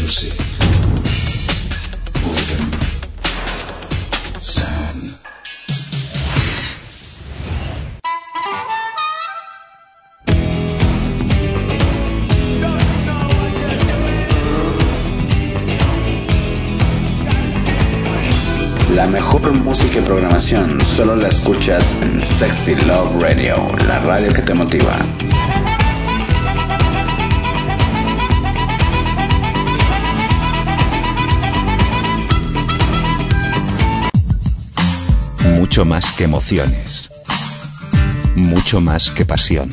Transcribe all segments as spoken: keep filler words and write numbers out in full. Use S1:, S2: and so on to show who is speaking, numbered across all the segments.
S1: music. Wooden sound. La mejor música y programación solo la escuchas en Sexy Love Radio, la radio que te motiva.
S2: Mucho más que emociones, mucho más que pasión.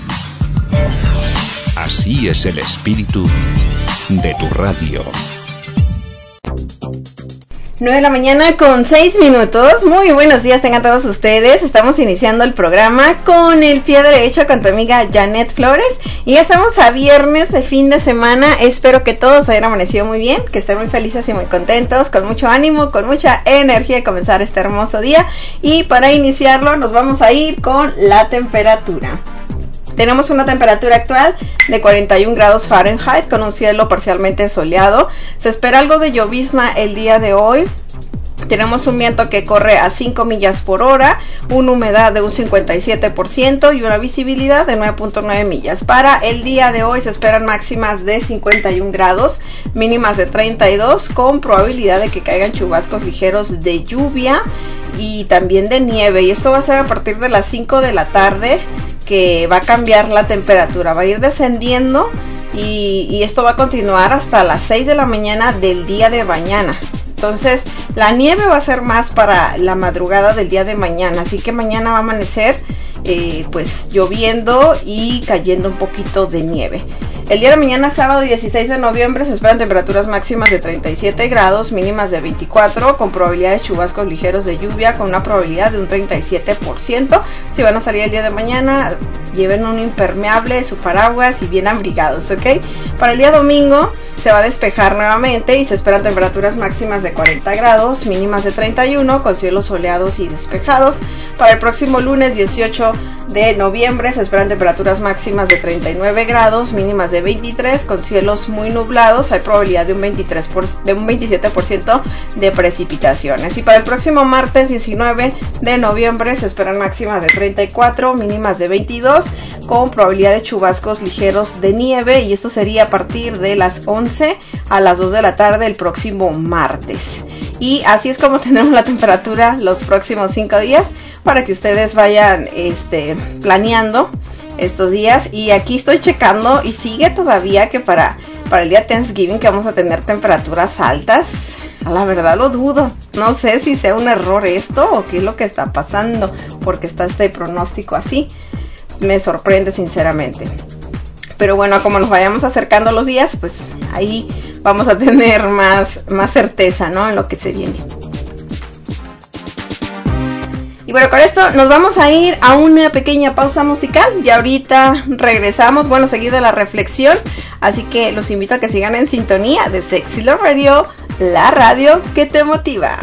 S2: Así es el espíritu de tu radio.
S3: nueve de la mañana con seis minutos. Muy buenos días tengan todos ustedes. Estamos iniciando el programa con el pie derecho con tu amiga Janet Flores. Y ya estamos a viernes de fin de semana. Espero que todos hayan amanecido muy bien, que estén muy felices y muy contentos, con mucho ánimo, con mucha energía de comenzar este hermoso día. Y para iniciarlo nos vamos a ir con la temperatura. Tenemos una temperatura actual de cuarenta y un grados Fahrenheit con un cielo parcialmente soleado. Se espera algo de llovizna el día de hoy. Tenemos un viento que corre a cinco millas por hora, una humedad de un cincuenta y siete por ciento y una visibilidad de nueve punto nueve millas. Para el día de hoy se esperan máximas de cincuenta y un grados, mínimas de treinta y dos, con probabilidad de que caigan chubascos ligeros de lluvia y también de nieve. Y esto va a ser a partir de las cinco de la tarde, que va a cambiar la temperatura, va a ir descendiendo y, y esto va a continuar hasta las seis de la mañana del día de mañana. Entonces la nieve va a ser más para la madrugada del día de mañana, así que mañana va a amanecer eh, pues lloviendo y cayendo un poquito de nieve. El día de mañana, sábado dieciséis de noviembre, se esperan temperaturas máximas de treinta y siete grados, mínimas de veinticuatro, con probabilidad de chubascos ligeros de lluvia, con una probabilidad de un treinta y siete por ciento. Si van a salir el día de mañana, lleven un impermeable, su paraguas y bien abrigados, ¿ok? Para el día domingo se va a despejar nuevamente y se esperan temperaturas máximas de cuarenta grados, mínimas de treinta y uno, con cielos soleados y despejados. Para el próximo lunes dieciocho de noviembre se esperan temperaturas máximas de treinta y nueve grados, mínimas de veintitrés, con cielos muy nublados. Hay probabilidad de un, veintitrés por, de un veintisiete por ciento de precipitaciones. Y para el próximo martes diecinueve de noviembre se esperan máximas de treinta y cuatro, mínimas de veintidós, con probabilidad de chubascos ligeros de nieve, y esto sería a partir de las once a las dos de la tarde el próximo martes. Y así es como tenemos la temperatura los próximos cinco días para que ustedes vayan este, planeando estos días. Y aquí estoy checando y sigue todavía que para, para el día Thanksgiving que vamos a tener temperaturas altas. A la verdad lo dudo. No sé si sea un error esto o qué es lo que está pasando, porque está este pronóstico así. Me sorprende sinceramente. Pero bueno, como nos vayamos acercando los días, pues ahí vamos a tener más, más certeza, ¿no?, en lo que se viene. Y bueno, con esto nos vamos a ir a una pequeña pausa musical. Y ahorita regresamos, bueno, seguido de la reflexión. Así que los invito a que sigan en sintonía de Sexy Love Radio, la radio que te motiva.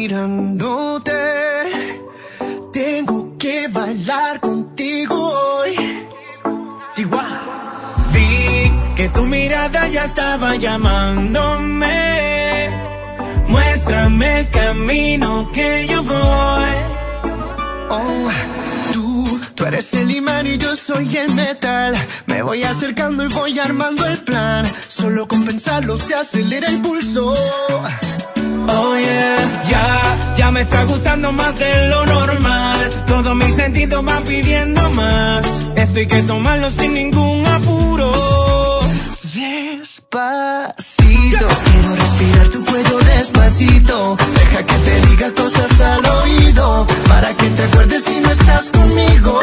S4: mirándote. Tengo que bailar contigo hoy. Chihuahua. Vi que tu mirada ya estaba llamándome. Muéstrame el camino que yo voy. Oh, tú, tú eres el imán y yo soy el metal. Me voy acercando y voy armando el plan. Solo con pensarlo se acelera el pulso. Oh yeah, ya, ya me está gustando más de lo normal. Todos mis sentidos van pidiendo más. Esto hay que tomarlo sin ningún apuro. Despacito, quiero respirar tu cuello despacito. Deja que te diga cosas al oído, para que te acuerdes si no estás conmigo.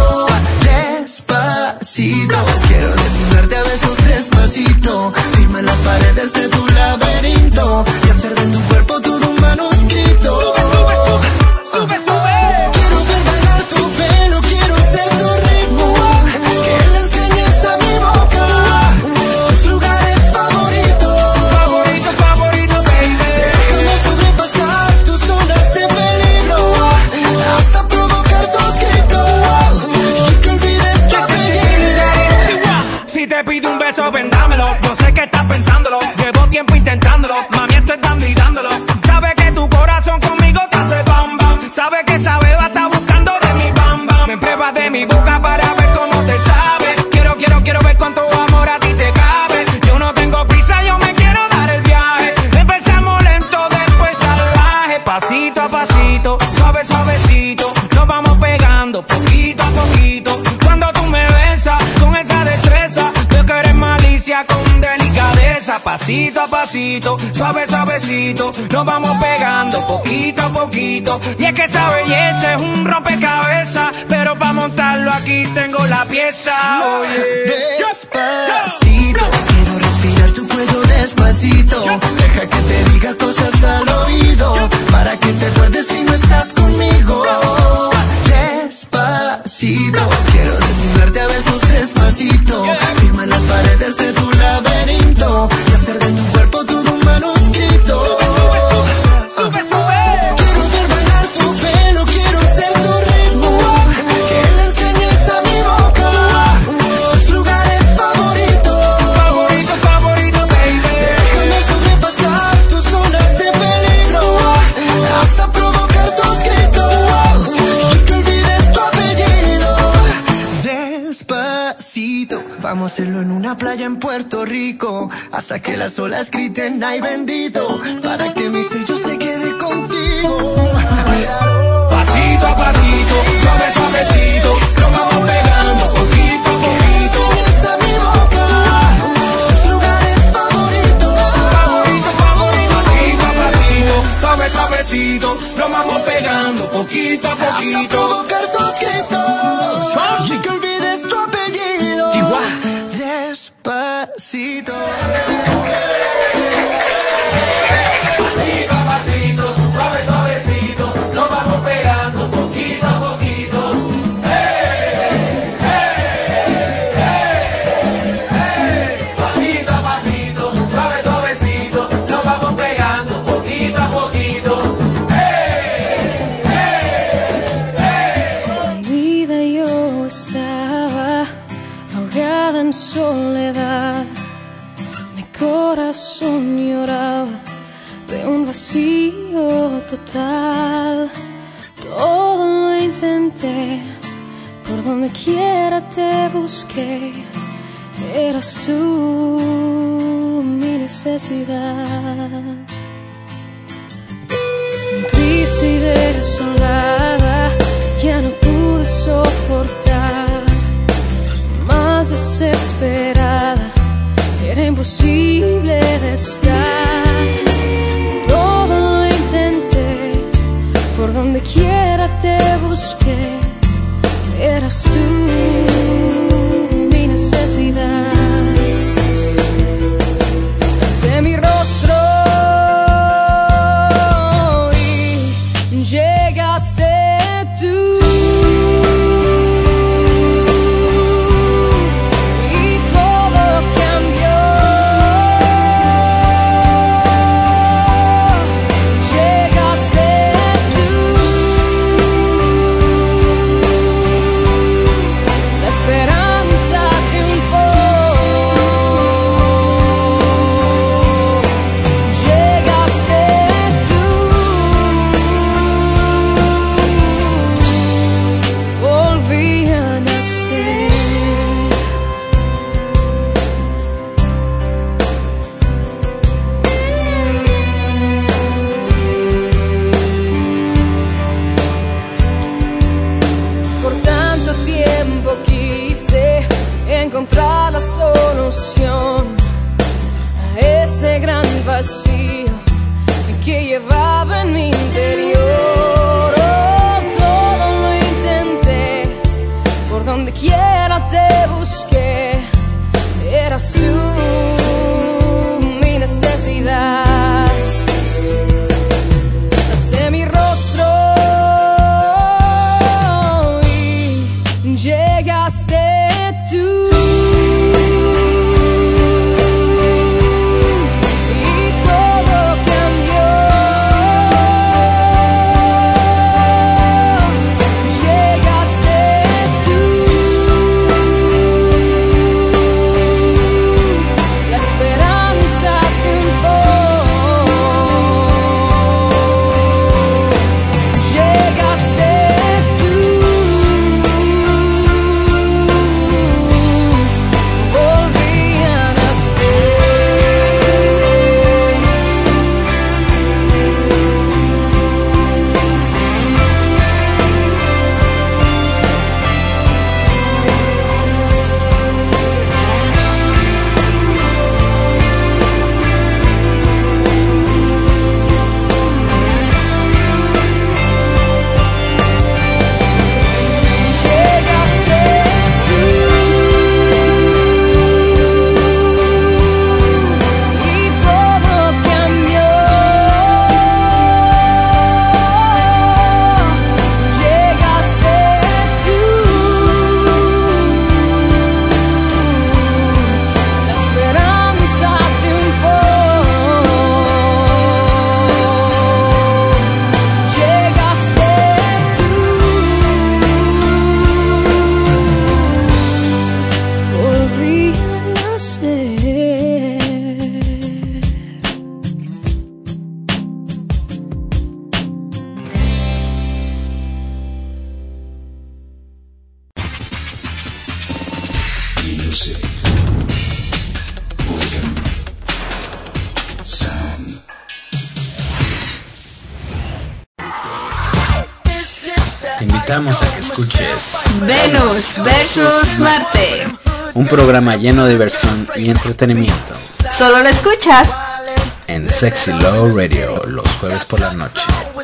S4: Despacito, quiero desnudarte a besos despacito. Firma en las paredes de tu laberinto y hacer de tu cuerpo todo un manuscrito. Sube, sube, sube, sube, sube. Quiero ver bailar tu pelo, quiero ser tu ritmo. Que le enseñes a mi boca tus lugares favoritos. Favorito, favorito, baby. Déjame sobrepasar tus zonas de peligro hasta provocar tus gritos y que olvides tu apellido. Si te pido un beso, vendámelo. Yo sé que estás pensándolo. Llevo tiempo intentándolo. Mami, estoy dando y dándolo. Sabe que tu corazón conmigo te hace bam bam. Sabe que esa beba está buscando de mi bam bam. Me pruebas de mi boca para ver cómo te sabe. Quiero, quiero, quiero ver cuánto amor a ti te cabe. Yo no tengo prisa, yo me quiero dar el viaje. Empezamos lento, después salvaje. Pasito a pasito, suave, suavecito. Nos vamos pegando poquito a poquito. Cuando tú me besas con esa destreza, veo que eres malicia con delicadeza. Pasito a pasito, suave, suavecito. Nos vamos pegando poquito a poquito. Y es que esa belleza es un rompecabezas, pero para montarlo aquí tengo la pieza. Oye, despacito, quiero respirar tu cuello despacito. Deja que te diga cosas al oído, para que te acuerdes si no estás conmigo. Despacito, quiero desnudarte a besos despacito. Firma en las paredes de tu laberinto y hacer de tu cuerpo todo un manuscrito. Sube, sube, sube. Quiero ver bailar tu pelo, quiero ser tu ritmo. Que le enseñes a mi boca tus lugares favoritos. Favorito, favorito, baby. Déjame sobrepasar tus zonas de peligro hasta provocar tus gritos y que olvides tu apellido. Despacito, vamos a hacerlo en una playa en Puerto Rico, hasta que las olas griten ay bendito, para que mi sello se quede contigo. Pasito a pasito, suave, suavecito, nos vamos pegando poquito a poquito. Enseñas a mi boca tus lugares favoritos. Favorito, favorito. Pasito a pasito, suave, suavecito, nos vamos pegando poquito a poquito. Hasta provocar tus gritos y que olvides tu apellido. Despacito.
S5: Pasito a pasito, suave, suavecito, nos vamos pegando poquito a poquito. Hey, hey, hey, hey. Pasito a pasito, suave, suavecito, nos vamos pegando poquito a poquito. Hey, hey, hey.
S6: Mi vida yo estaba ahogada en soledad. Mi corazón lloraba de un vacío total. Todo lo intenté, por donde quiera te busqué. Eras tú mi necesidad. Triste y desolada, ya no pude soportar. Más desesperada, era imposible de estar. Todo lo intenté, por donde quiera te busqué. Eras tú mi necesidad. Alcé mi rostro y llegaste tú. Llegaste encontrar la solución a ese gran vacío que llevaba en mi interior. Oh, todo lo intenté, por donde quiera te busqué, eras tú mi necesidad. Alcé mi rostro y llegaste tú.
S1: Te invitamos a que escuches
S3: Venus versus Marte,
S1: un programa lleno de diversión y entretenimiento
S3: solo lo escuchas
S1: en Sexy Love Radio los jueves por la noche.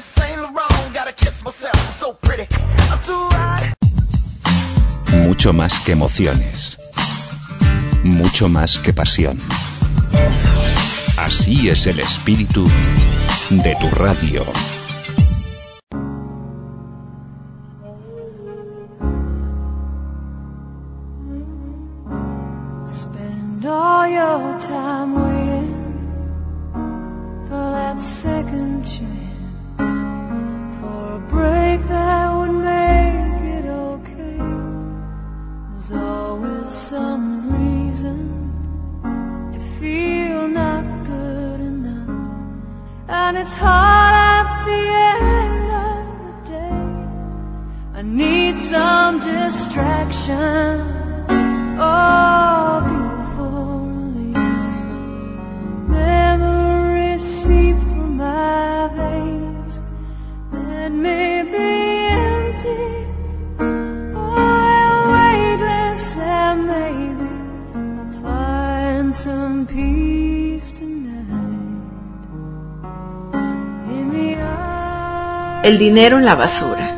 S2: Mucho más que emociones, mucho más que pasión. Así es el espíritu de tu radio.
S6: Spend all your time waiting for that second chance, for a break that would make it okay. There's always some reason to feel not good enough, and it's hard at the end of the day. I need some distraction, oh beautiful release. Memories seep from my veins, let me be empty, oh weightless, and maybe I'll find some peace tonight. In the eye.
S3: El dinero en la basura.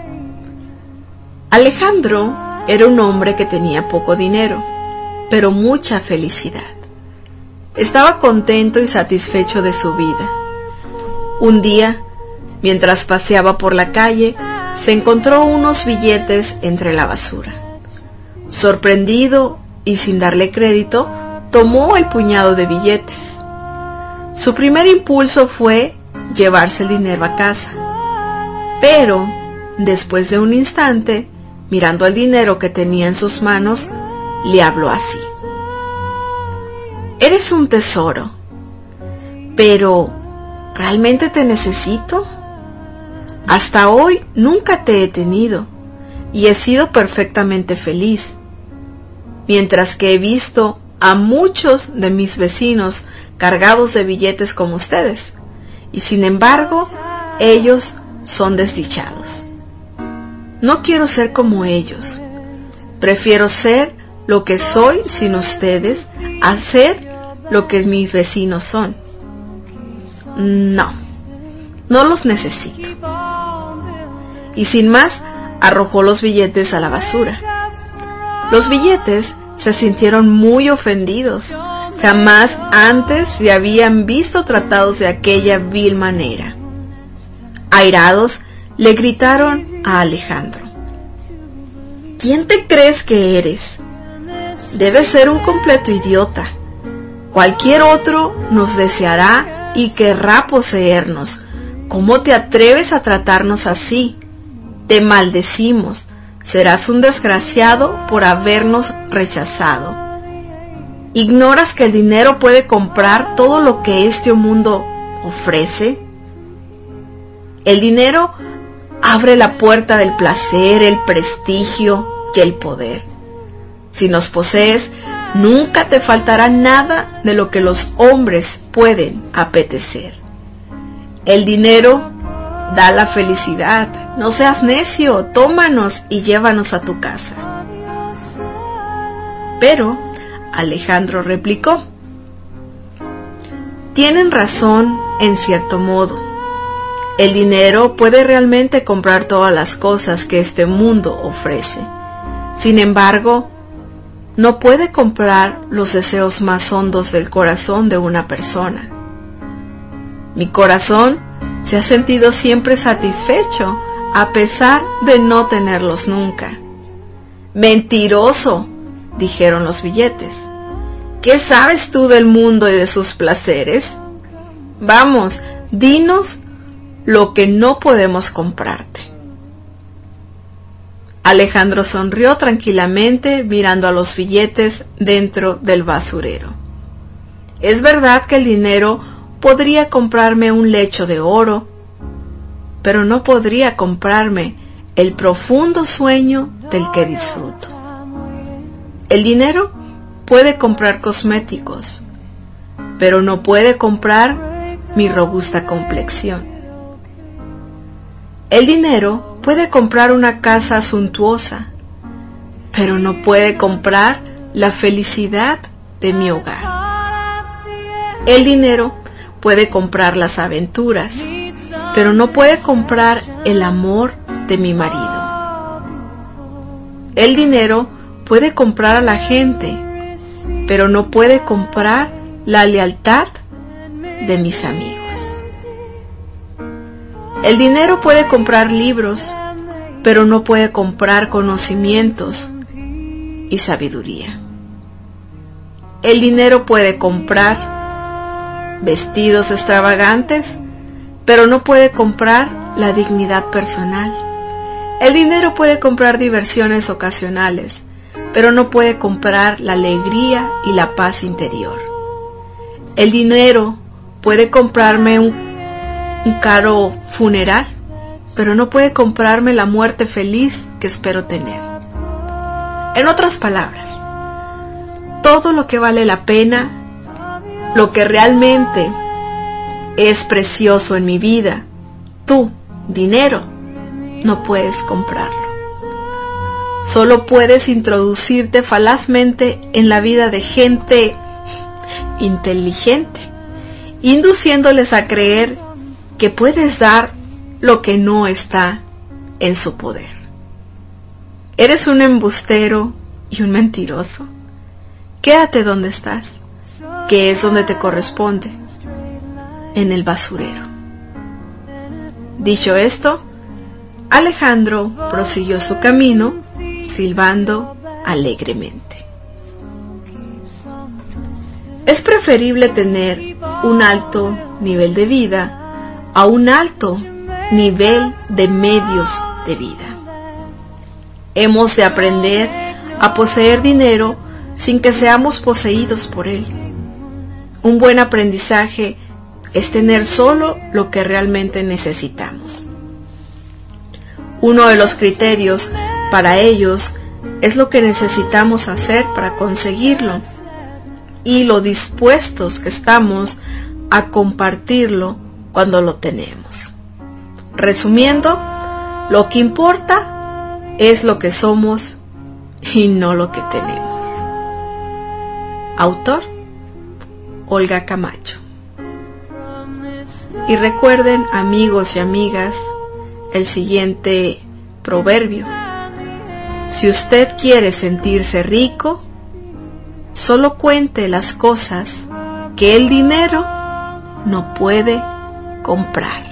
S3: Alejandro era un hombre que tenía poco dinero, pero mucha felicidad. Estaba contento y satisfecho de su vida. Un día, mientras paseaba por la calle, se encontró unos billetes entre la basura. Sorprendido y sin darle crédito, tomó el puñado de billetes. Su primer impulso fue llevarse el dinero a casa, pero después de un instante, mirando el dinero que tenía en sus manos, le habló así: eres un tesoro, pero ¿realmente te necesito? Hasta hoy nunca te he tenido y he sido perfectamente feliz, mientras que he visto a muchos de mis vecinos cargados de billetes como ustedes, y sin embargo, ellos son desdichados. No quiero ser como ellos, prefiero ser
S7: lo que soy sin ustedes a ser lo que mis vecinos son. No, no los necesito. Y sin más, arrojó los billetes a la basura. Los billetes se sintieron muy ofendidos. Jamás antes se habían visto tratados de aquella vil manera. Airados, le gritaron a Alejandro: ¿quién te crees que eres? Debes ser un completo idiota. Cualquier otro nos deseará y querrá poseernos. ¿Cómo te atreves a tratarnos así? Te maldecimos. Serás un desgraciado por habernos rechazado. ¿Ignoras que el dinero puede comprar todo lo que este mundo ofrece? El dinero abre la puerta del placer, el prestigio y el poder. Si nos posees, nunca te faltará nada de lo que los hombres pueden apetecer. El dinero da la felicidad. No seas necio, tómanos y llévanos a tu casa. Pero Alejandro replicó: tienen razón en cierto modo. El dinero puede realmente comprar todas las cosas que este mundo ofrece. Sin embargo, no puede comprar los deseos más hondos del corazón de una persona. Mi corazón se ha sentido siempre satisfecho a pesar de no tenerlos nunca. Mentiroso, dijeron los billetes. ¿Qué sabes tú del mundo y de sus placeres? Vamos, dinos lo que no podemos comprarte. Alejandro sonrió tranquilamente mirando a los billetes dentro del basurero. Es verdad que el dinero podría comprarme un lecho de oro, pero no podría comprarme el profundo sueño del que disfruto. El dinero puede comprar cosméticos, pero no puede comprar mi robusta complexión. El dinero puede comprar una casa suntuosa, pero no puede comprar la felicidad de mi hogar. El dinero puede comprar las aventuras, pero no puede comprar el amor de mi marido. El dinero puede comprar a la gente, pero no puede comprar la lealtad de mis amigos. El dinero puede comprar libros, pero no puede comprar conocimientos y sabiduría. El dinero puede comprar vestidos extravagantes, pero no puede comprar la dignidad personal. El dinero puede comprar diversiones ocasionales, pero no puede comprar la alegría y la paz interior. El dinero puede comprarme un un caro funeral, pero no puede comprarme la muerte feliz que espero tener. En otras palabras, todo lo que vale la pena, lo que realmente es precioso en mi vida, tú, dinero, no puedes comprarlo. Solo puedes introducirte falazmente en la vida de gente inteligente, induciéndoles a creer que puedes dar lo que no está en su poder. Eres un embustero y un mentiroso. Quédate donde estás, que es donde te corresponde, en el basurero. Dicho esto, Alejandro prosiguió su camino, silbando alegremente. Es preferible tener un alto nivel de vida a un alto nivel de medios de vida. Hemos de aprender a poseer dinero sin que seamos poseídos por él. Un buen aprendizaje es tener solo lo que realmente necesitamos. Uno de los criterios para ellos es lo que necesitamos hacer para conseguirlo y lo dispuestos que estamos a compartirlo cuando lo tenemos. Resumiendo, lo que importa es lo que somos y no lo que tenemos. Autor: Olga Camacho. Y recuerden, amigos y amigas, el siguiente proverbio: si usted quiere sentirse rico, solo cuente las cosas que el dinero no puede comprar.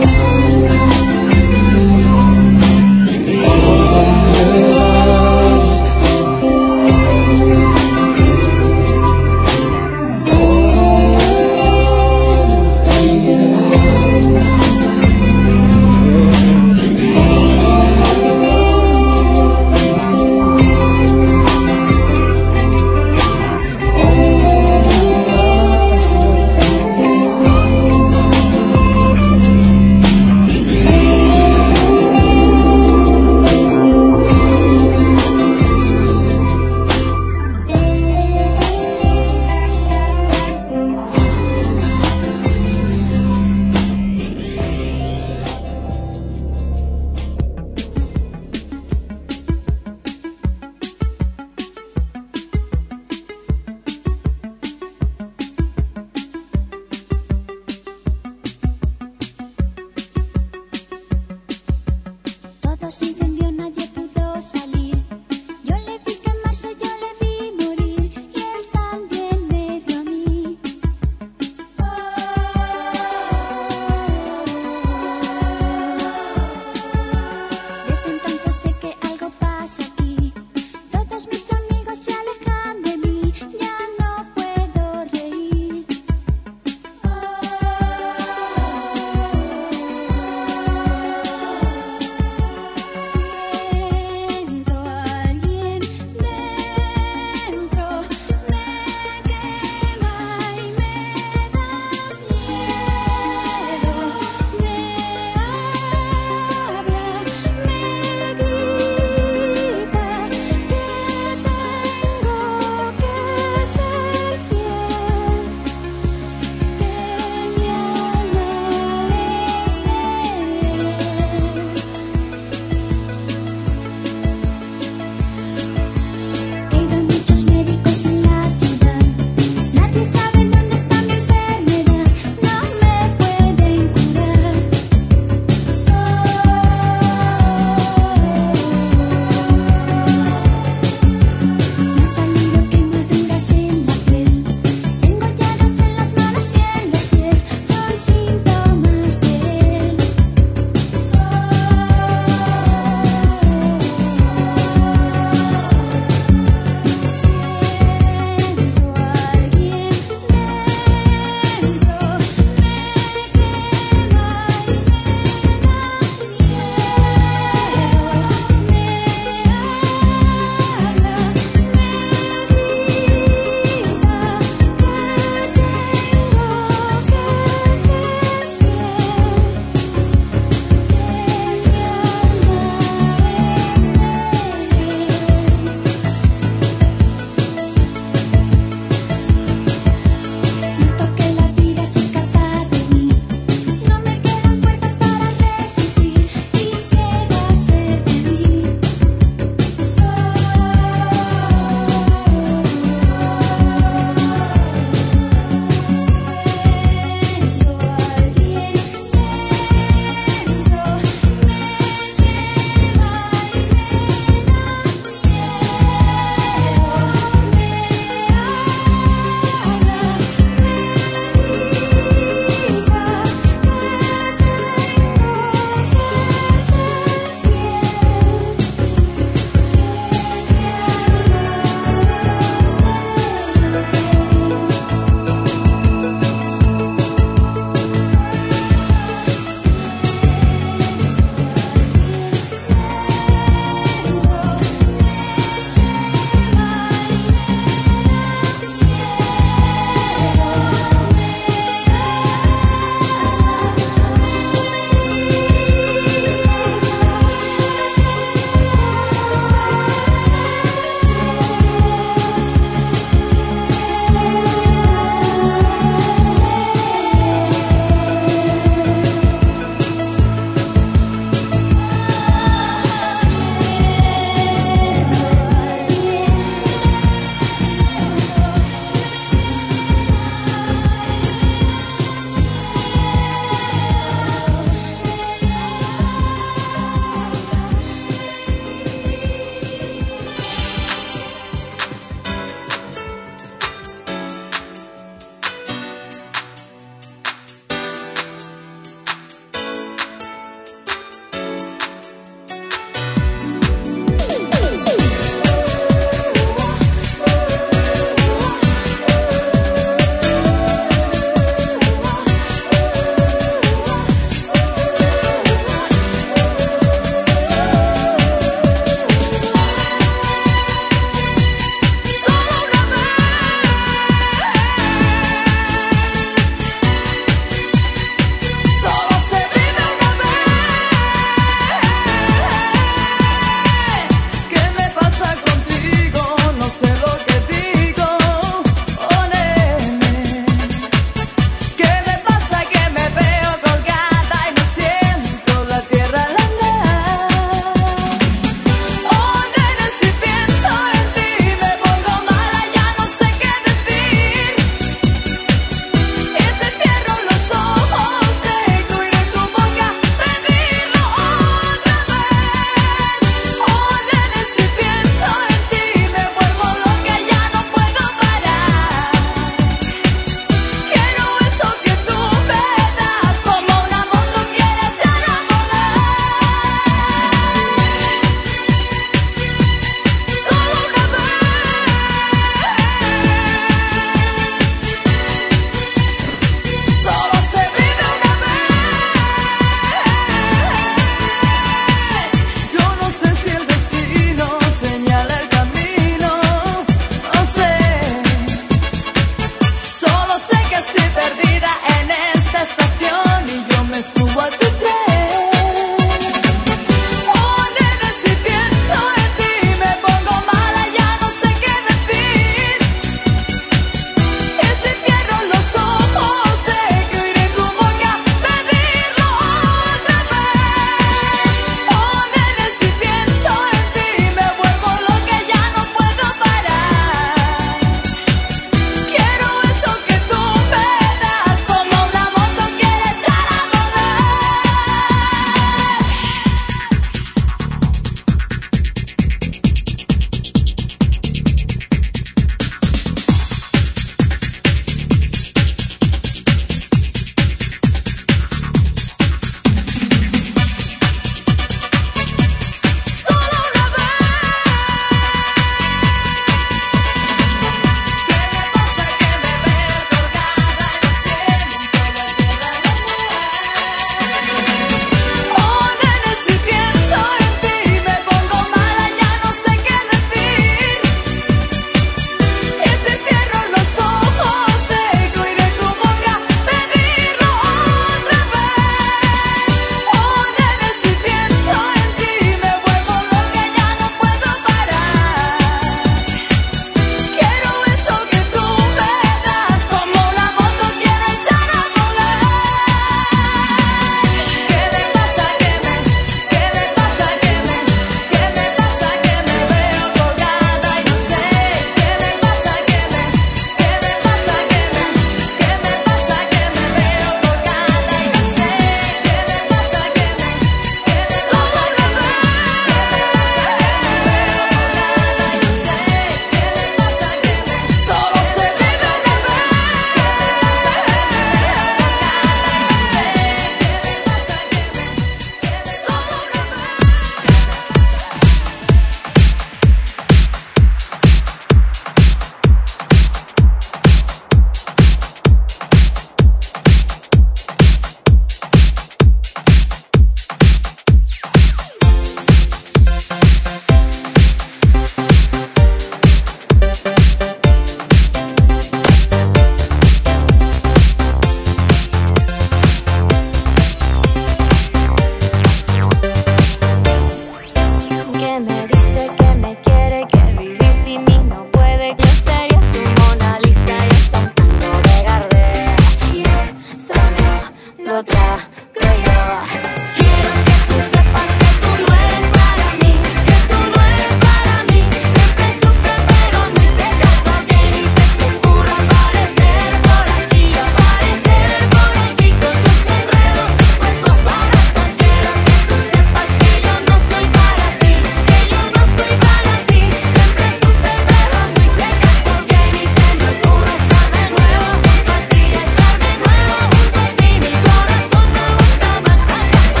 S6: sería su Mona Lisa y hasta un tango de Gardel. Y eso no lo trago yo. Quiero que tú sepas que tú no eres para mí, que tú no eres para mí. Siempre supe pero no hice caso que ni se te ocurra aparecer por aquí, aparecer por aquí con tus enredos y cuentos baratos. Quiero que tú sepas que yo no soy para ti, que yo no soy para ti. Siempre supe pero no hice caso que ni se me ocurra estar de nuevo junto a ti, estar de nuevo junto a ti. Mi corazón no aguanta más fracaso.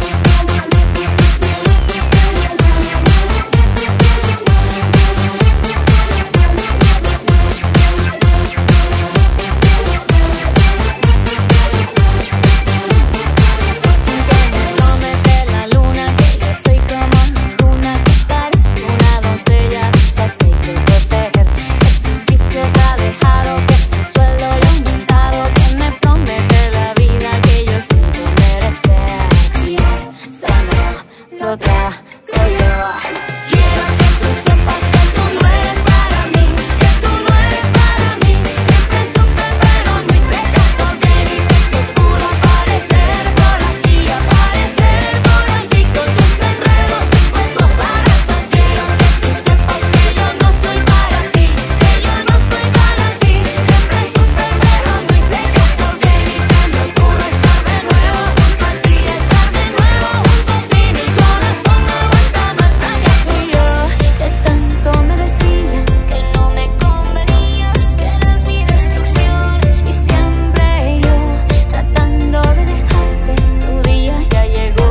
S6: Promete la luna que yo soy como ninguna, que parezco una doncella de esas que hay que proteger. Que sus vicios ha dejado, que su sueldo le ha aumentado, que me promete la vida que yo siento merecer. Y eso no lo trago yo. Quiero que tú sepas que tú no eres para mí, que tú no eres para mí. Siempre supe pero no hice caso que ni se te ocurra aparecer por aquí, aparecer por aquí con tus enredos y cuentos baratos. Quiero que tú sepas que yo no soy para ti, que yo no soy para ti. Siempre supe pero no hice caso que ni se me ocurra estar de nuevo junto a ti, estar de nuevo junto a ti. Mi corazón no aguanta más fracaso. Y yo que tanto me decían que no me convenías, que eras mi destrucción, y siempre yo tratando de dejarte. Tu día ya llegó,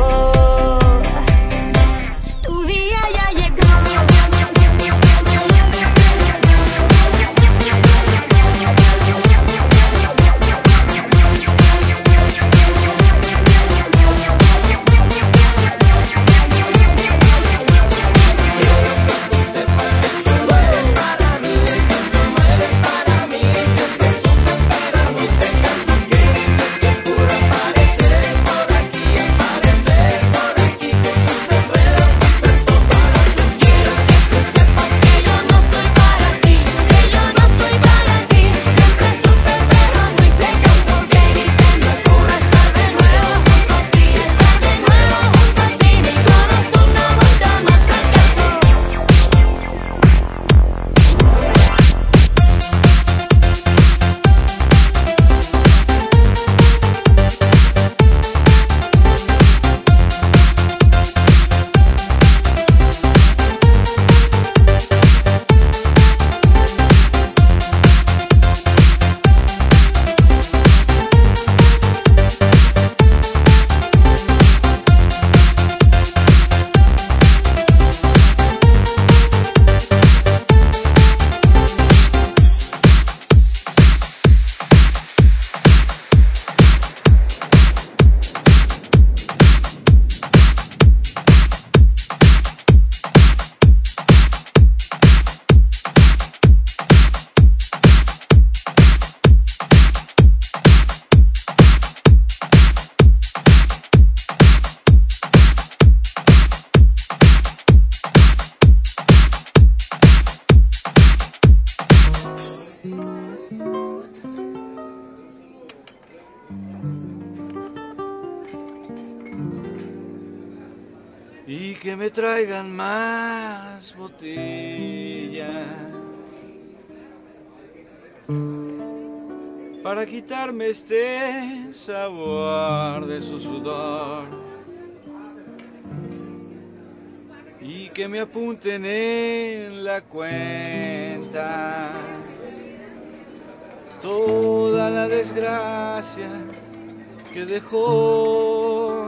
S6: tu día ya llegó. Sepas que yo no soy para ti, que yo no soy para ti. Siempre supe pero no hice caso que ni se me ocurra estar de nuevo junto a ti, estar de nuevo junto a ti. Mi corazón no aguanta más fracaso.
S8: Y que me traigan más botellas para quitarme este sabor de su sudor. Y que me apunten en la cuenta toda la desgracia que dejó.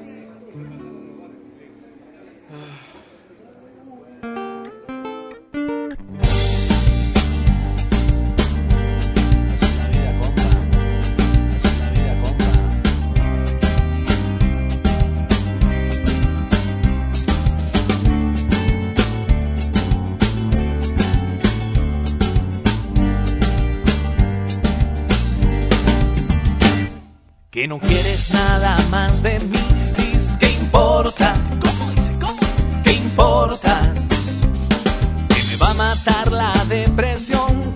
S9: Que no quieres nada más de mí, dices que importa, ¿cómo dice? ¿Cómo? ¿Qué importa? Que me va a matar la depresión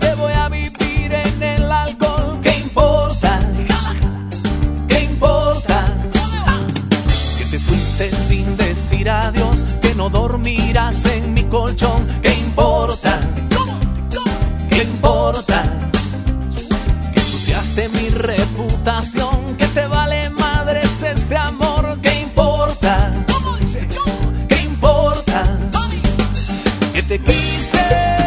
S9: ¿Qué importa? Que ensuciaste mi reputación, que te vale madres este amor. ¿Qué importa? ¿Qué importa? Que te quise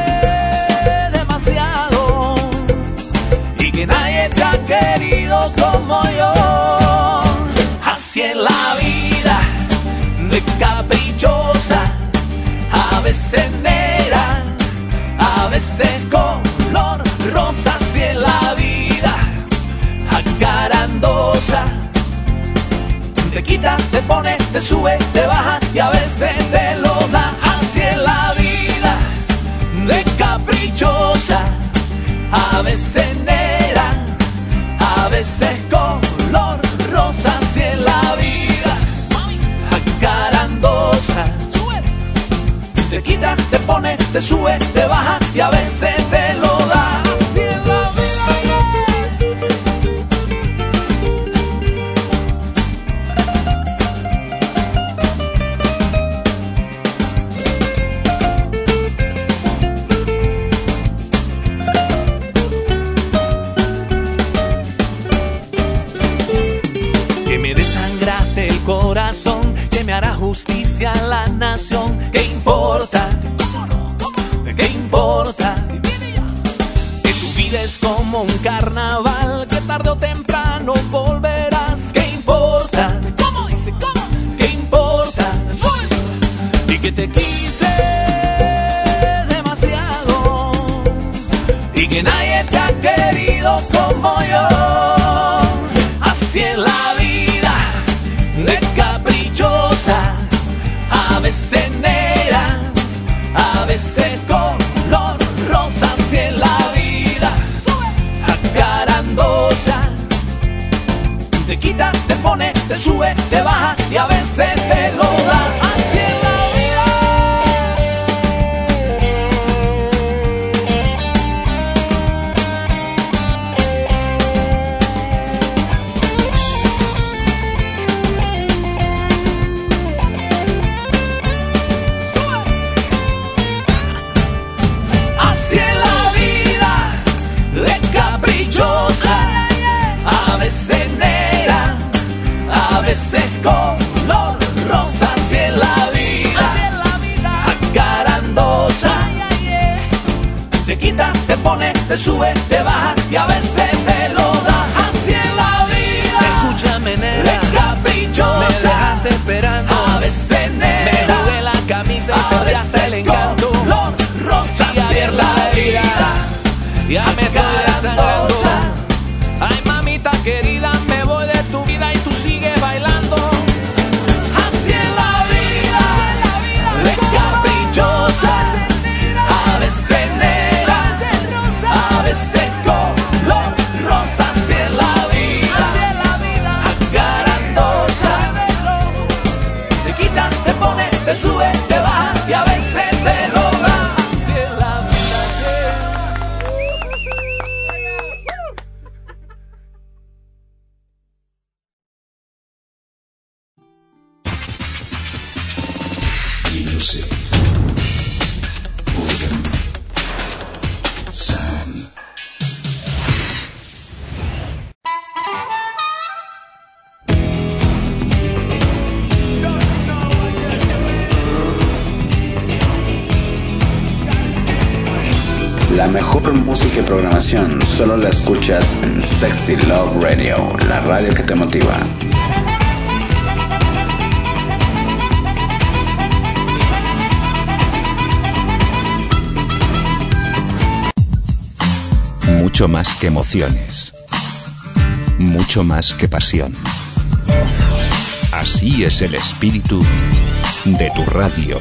S9: demasiado y que nadie te ha querido como yo. Así es la vida, de caprichosa, a veces negra, a veces color rosa. Así es la vida, acarandosa, te quita, te pone, te sube, te baja y a veces te lo da. Así es la vida, de caprichosa, a veces negra, a veces color rosa. Así es la vida, acarandosa, te quita, te pone, te sube, te baja y a veces te lo da. Así es la vida. Que me desangraste el corazón, que me hará justicia a la nación. ¿Qué importa? ¿Qué importa? Que tu vida es como un carnaval, que tarde o temprano volverás. ¿Qué importa? ¿Qué importa? Y que te quise demasiado y que nadie te ha querido como yo. Así es la vida, de caprichosa, a veces negra, a veces color rosa. Así es la vida, acarandosa, te quita, te pone, te sube, te baja y a veces te lo da. Así es la a veces negra, a veces color rosa. Así es la vida, acarandosa, te quita, te pone, te sube, te baja y a veces te lo da. Así es la vida, escúchame nena, de caprichosa, me dejaste esperando, a veces negra, me jugué la camisa y perdiste el encanto. Color rosa. Así es la vida, ya me estoy desangrando. Ay mamita querida, me voy de tu vida y tú sigues bailando. Así es la vida, de caprichosa, a veces negra, a veces color rosa. Así es la vida, acarandosa, te quita, te pone, te sube, te baja y a veces te lo da. Así es la vida.
S2: Music. Organ. Sound.
S1: La mejor música y programación solo la escuchas en Sexy Love Radio, la radio que te motiva.
S2: Mucho más que emociones. Mucho más que pasión. Así es el espíritu de tu radio.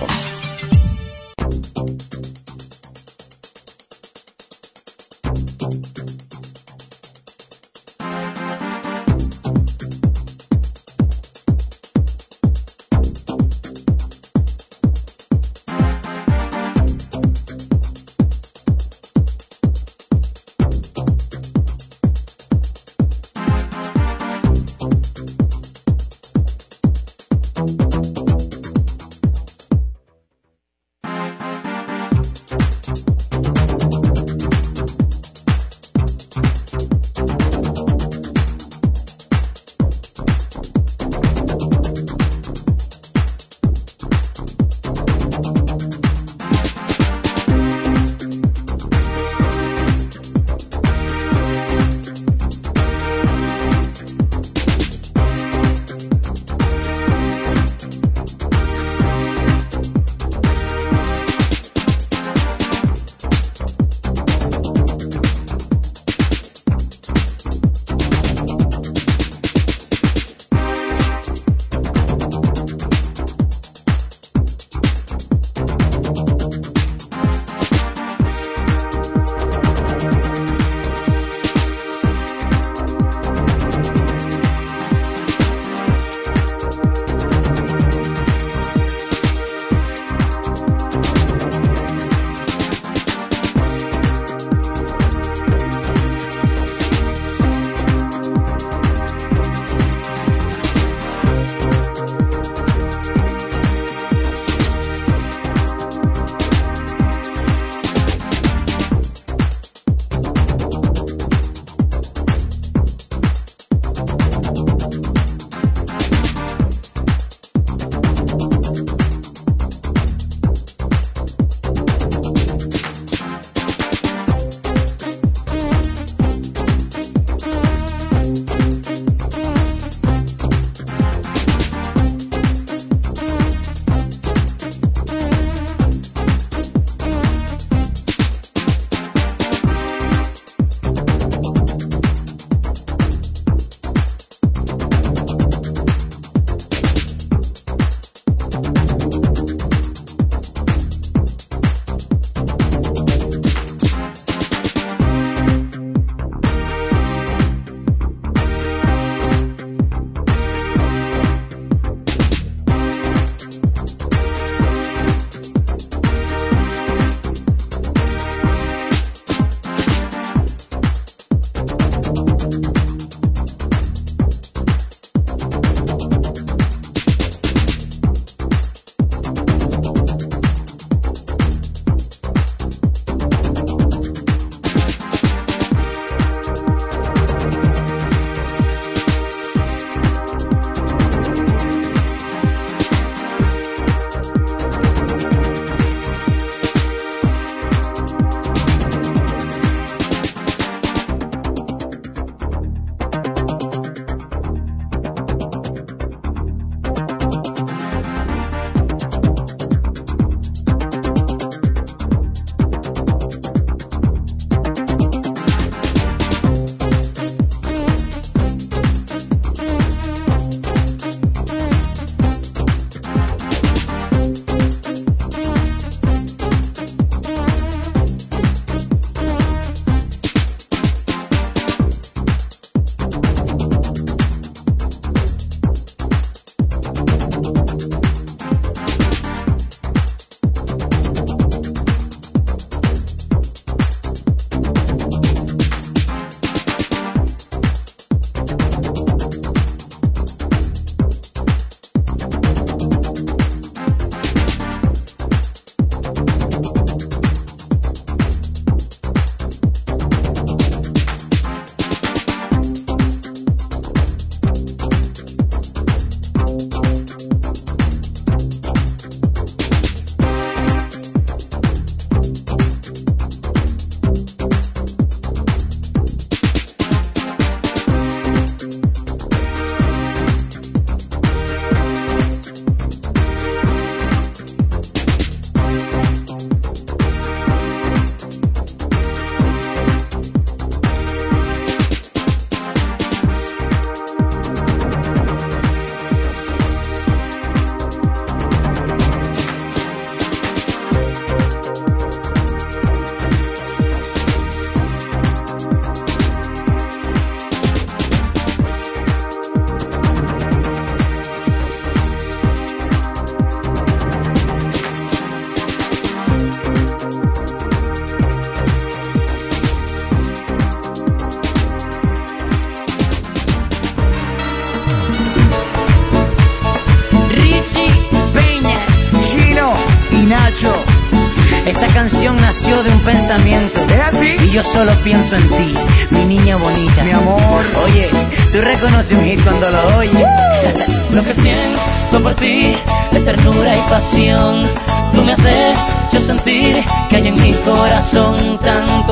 S10: Esta canción nació de un pensamiento.
S11: ¿Es así?
S10: Y yo solo pienso en ti, mi niña bonita.
S11: Mi amor.
S10: Oye, tú reconoces un hit cuando lo oyes. Lo que siento por ti es ternura y pasión. Tú me has hecho sentir que hay en mi corazón tanto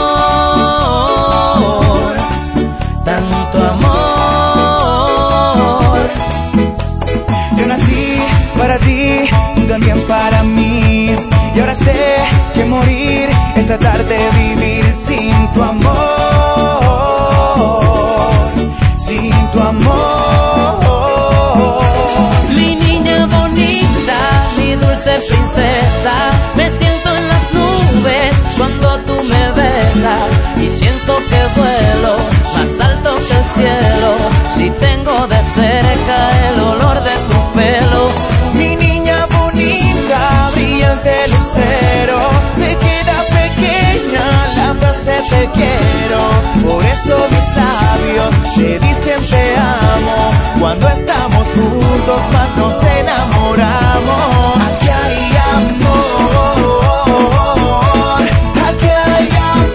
S10: amor, tanto amor.
S11: Yo nací para ti, tú también para mí. Y ahora sé que morir es tratar de vivir sin tu amor, sin tu amor.
S10: Mi niña bonita, mi dulce princesa, me siento en las nubes cuando tú me besas y siento que vuelo más alto que el cielo si tengo de cerca el olor de tu pelo.
S11: Mi niña bonita, brillante lucero, se queda pequeña la frase te quiero. Por eso mis labios te dicen te amo. Cuando estamos juntos más nos enamoramos. Aquí hay amor, aquí hay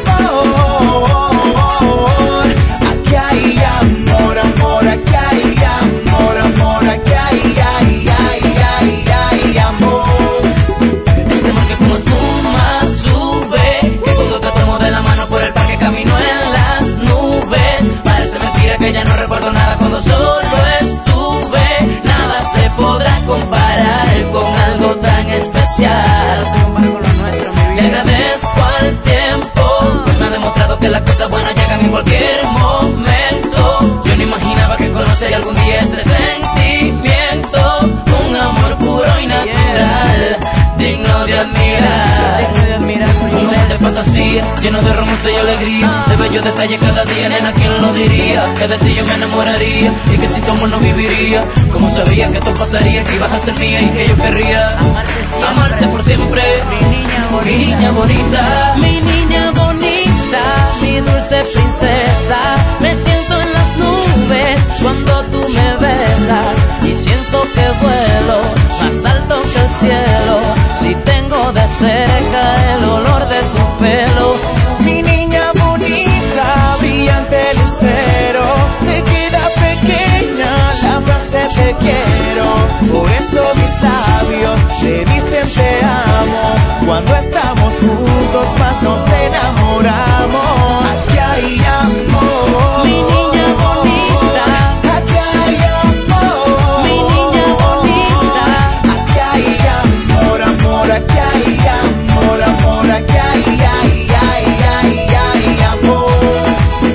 S11: amor, aquí hay amor, amor, aquí hay amor, amor, aquí hay, ay, ay, ay, ay, amor.
S10: Este amor que como espuma sube, que cuando te tomo de la mano por el parque camino en las nubes. Parece mentira que ya no recuerdo nada cuando solo estuve. Nada se podrá comparar con algo tan especial. Te agradezco al tiempo, pues me ha demostrado que las cosas buenas llegan en cualquier momento. Yo no imaginaba que conocería algún día este sentimiento, un amor puro y natural, digno de admirar. Un mundo de fantasía, lleno de romance y alegría, de bellos detalles cada día, nena, ¿quién lo diría? Que de ti yo me enamoraría y que sin tu amor no viviría. Como sabía que esto pasaría, que ibas a ser mía y que yo querría amarte por siempre. Mi niña bonita, mi niña bonita, mi niña bonita, mi dulce princesa. Me siento en las nubes cuando tú me besas y siento que vuelo más alto que el cielo si tengo de cerca el olor de tu pelo.
S11: Mi niña bonita, brillante lucero, se queda pequeña la frase te quiero. Por eso mis labios te dicen te amo. Cuando estamos juntos más nos enamoramos. Aquí hay amor,
S10: Mi niña bonita,
S11: aquí hay amor,
S10: mi niña bonita.
S11: aquí hay amor, amor, aquí hay amor, amor, aquí hay, ay, ay, ay, ay, amor.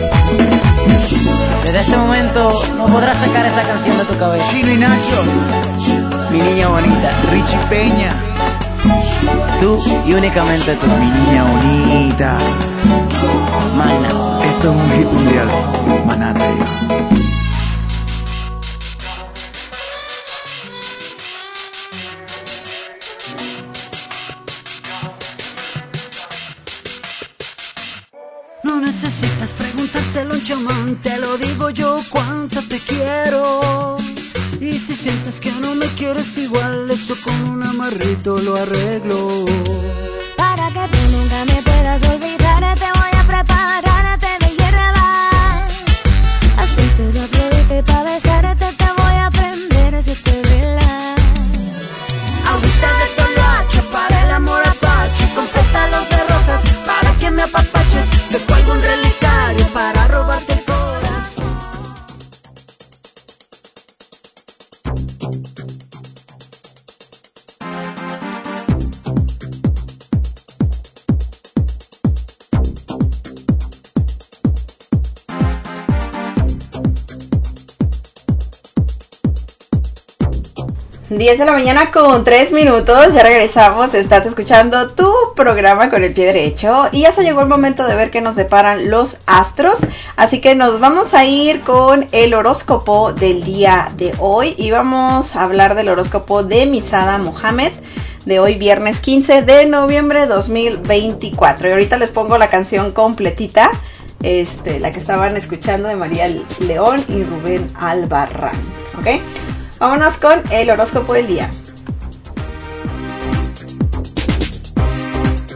S10: Desde este momento no podrás sacar esa canción de tu cabeza.
S11: Chino y Nacho,
S10: Mi niña bonita,
S11: Richie Peña,
S10: tú y únicamente tú.
S11: mi niña bonita.
S10: Magna.
S11: Esto es un hit mundial, Manate.
S12: No necesitas preguntárselo a un chamán, te lo digo yo cuánto te quiero. Y si sientes que no me quieres igual, eso con un amarrito lo arreglo.
S6: Para que tú nunca me puedas olvidar, te voy a preparar té de hierbas, aceite de afrodita y pa' besarte te voy a prender si te velas.
S12: Agüita de toloache para el amor apache, con pétalos de rosas para que me apapaches. Te cuelgo un relicario para robarte el corazón.
S3: diez de la mañana con tres minutos, ya regresamos, estás escuchando tu programa con el pie derecho y ya se llegó el momento de ver qué nos deparan los astros, así que nos vamos a ir con el horóscopo del día de hoy y vamos a hablar del horóscopo de Misada Mohamed de hoy viernes quince de noviembre de dos mil veinticuatro y ahorita les pongo la canción completita, este, la que estaban escuchando de María León y Rubén Albarrán, ¿ok? Vámonos con el horóscopo del día.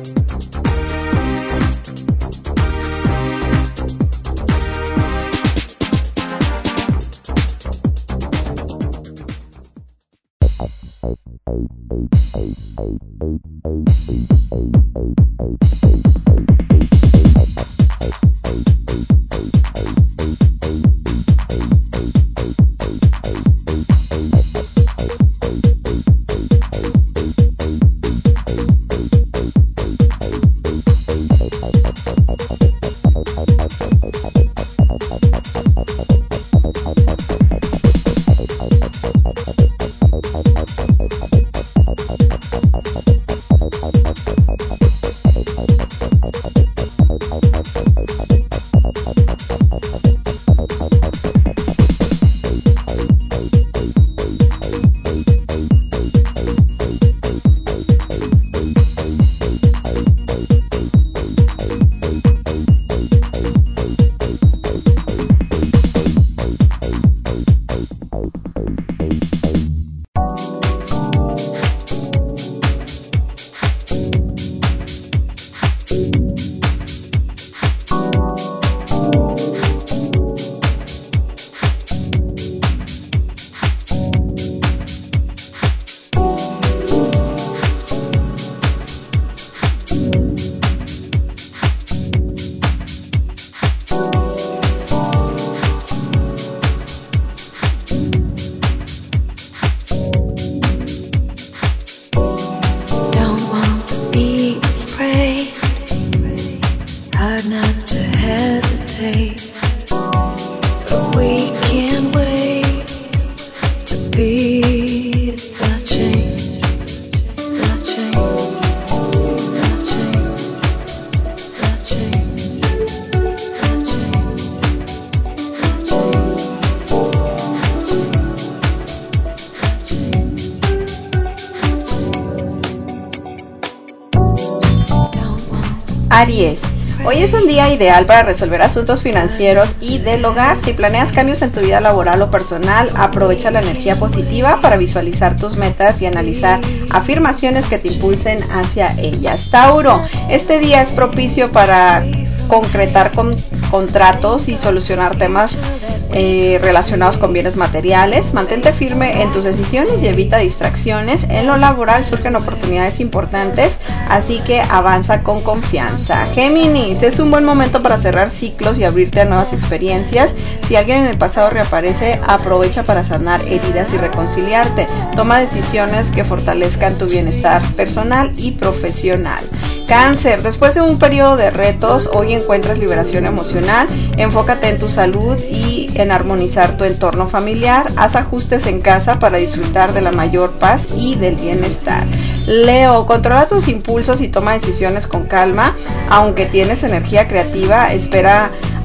S3: Aries, hoy es un día ideal para resolver asuntos financieros y del hogar. Si planeas cambios en tu vida laboral o personal, aprovecha la energía positiva para visualizar tus metas y analizar afirmaciones que te impulsen hacia ellas. Tauro, este día es propicio para concretar con contratos y solucionar temas eh, relacionados con bienes materiales. Mantente firme en tus decisiones y evita distracciones. En lo laboral surgen oportunidades importantes, así que avanza con confianza. Géminis, es un buen momento para cerrar ciclos y abrirte a nuevas experiencias. Si alguien en el pasado reaparece, aprovecha para sanar heridas y reconciliarte. Toma decisiones que fortalezcan tu bienestar personal y profesional. Cáncer, después de un periodo de retos, hoy encuentras liberación emocional. Enfócate en tu salud y en armonizar tu entorno familiar. Haz ajustes en casa para disfrutar de la mayor paz y del bienestar. Leo, controla tus impulsos y toma decisiones con calma. Aunque tienes energía creativa, espera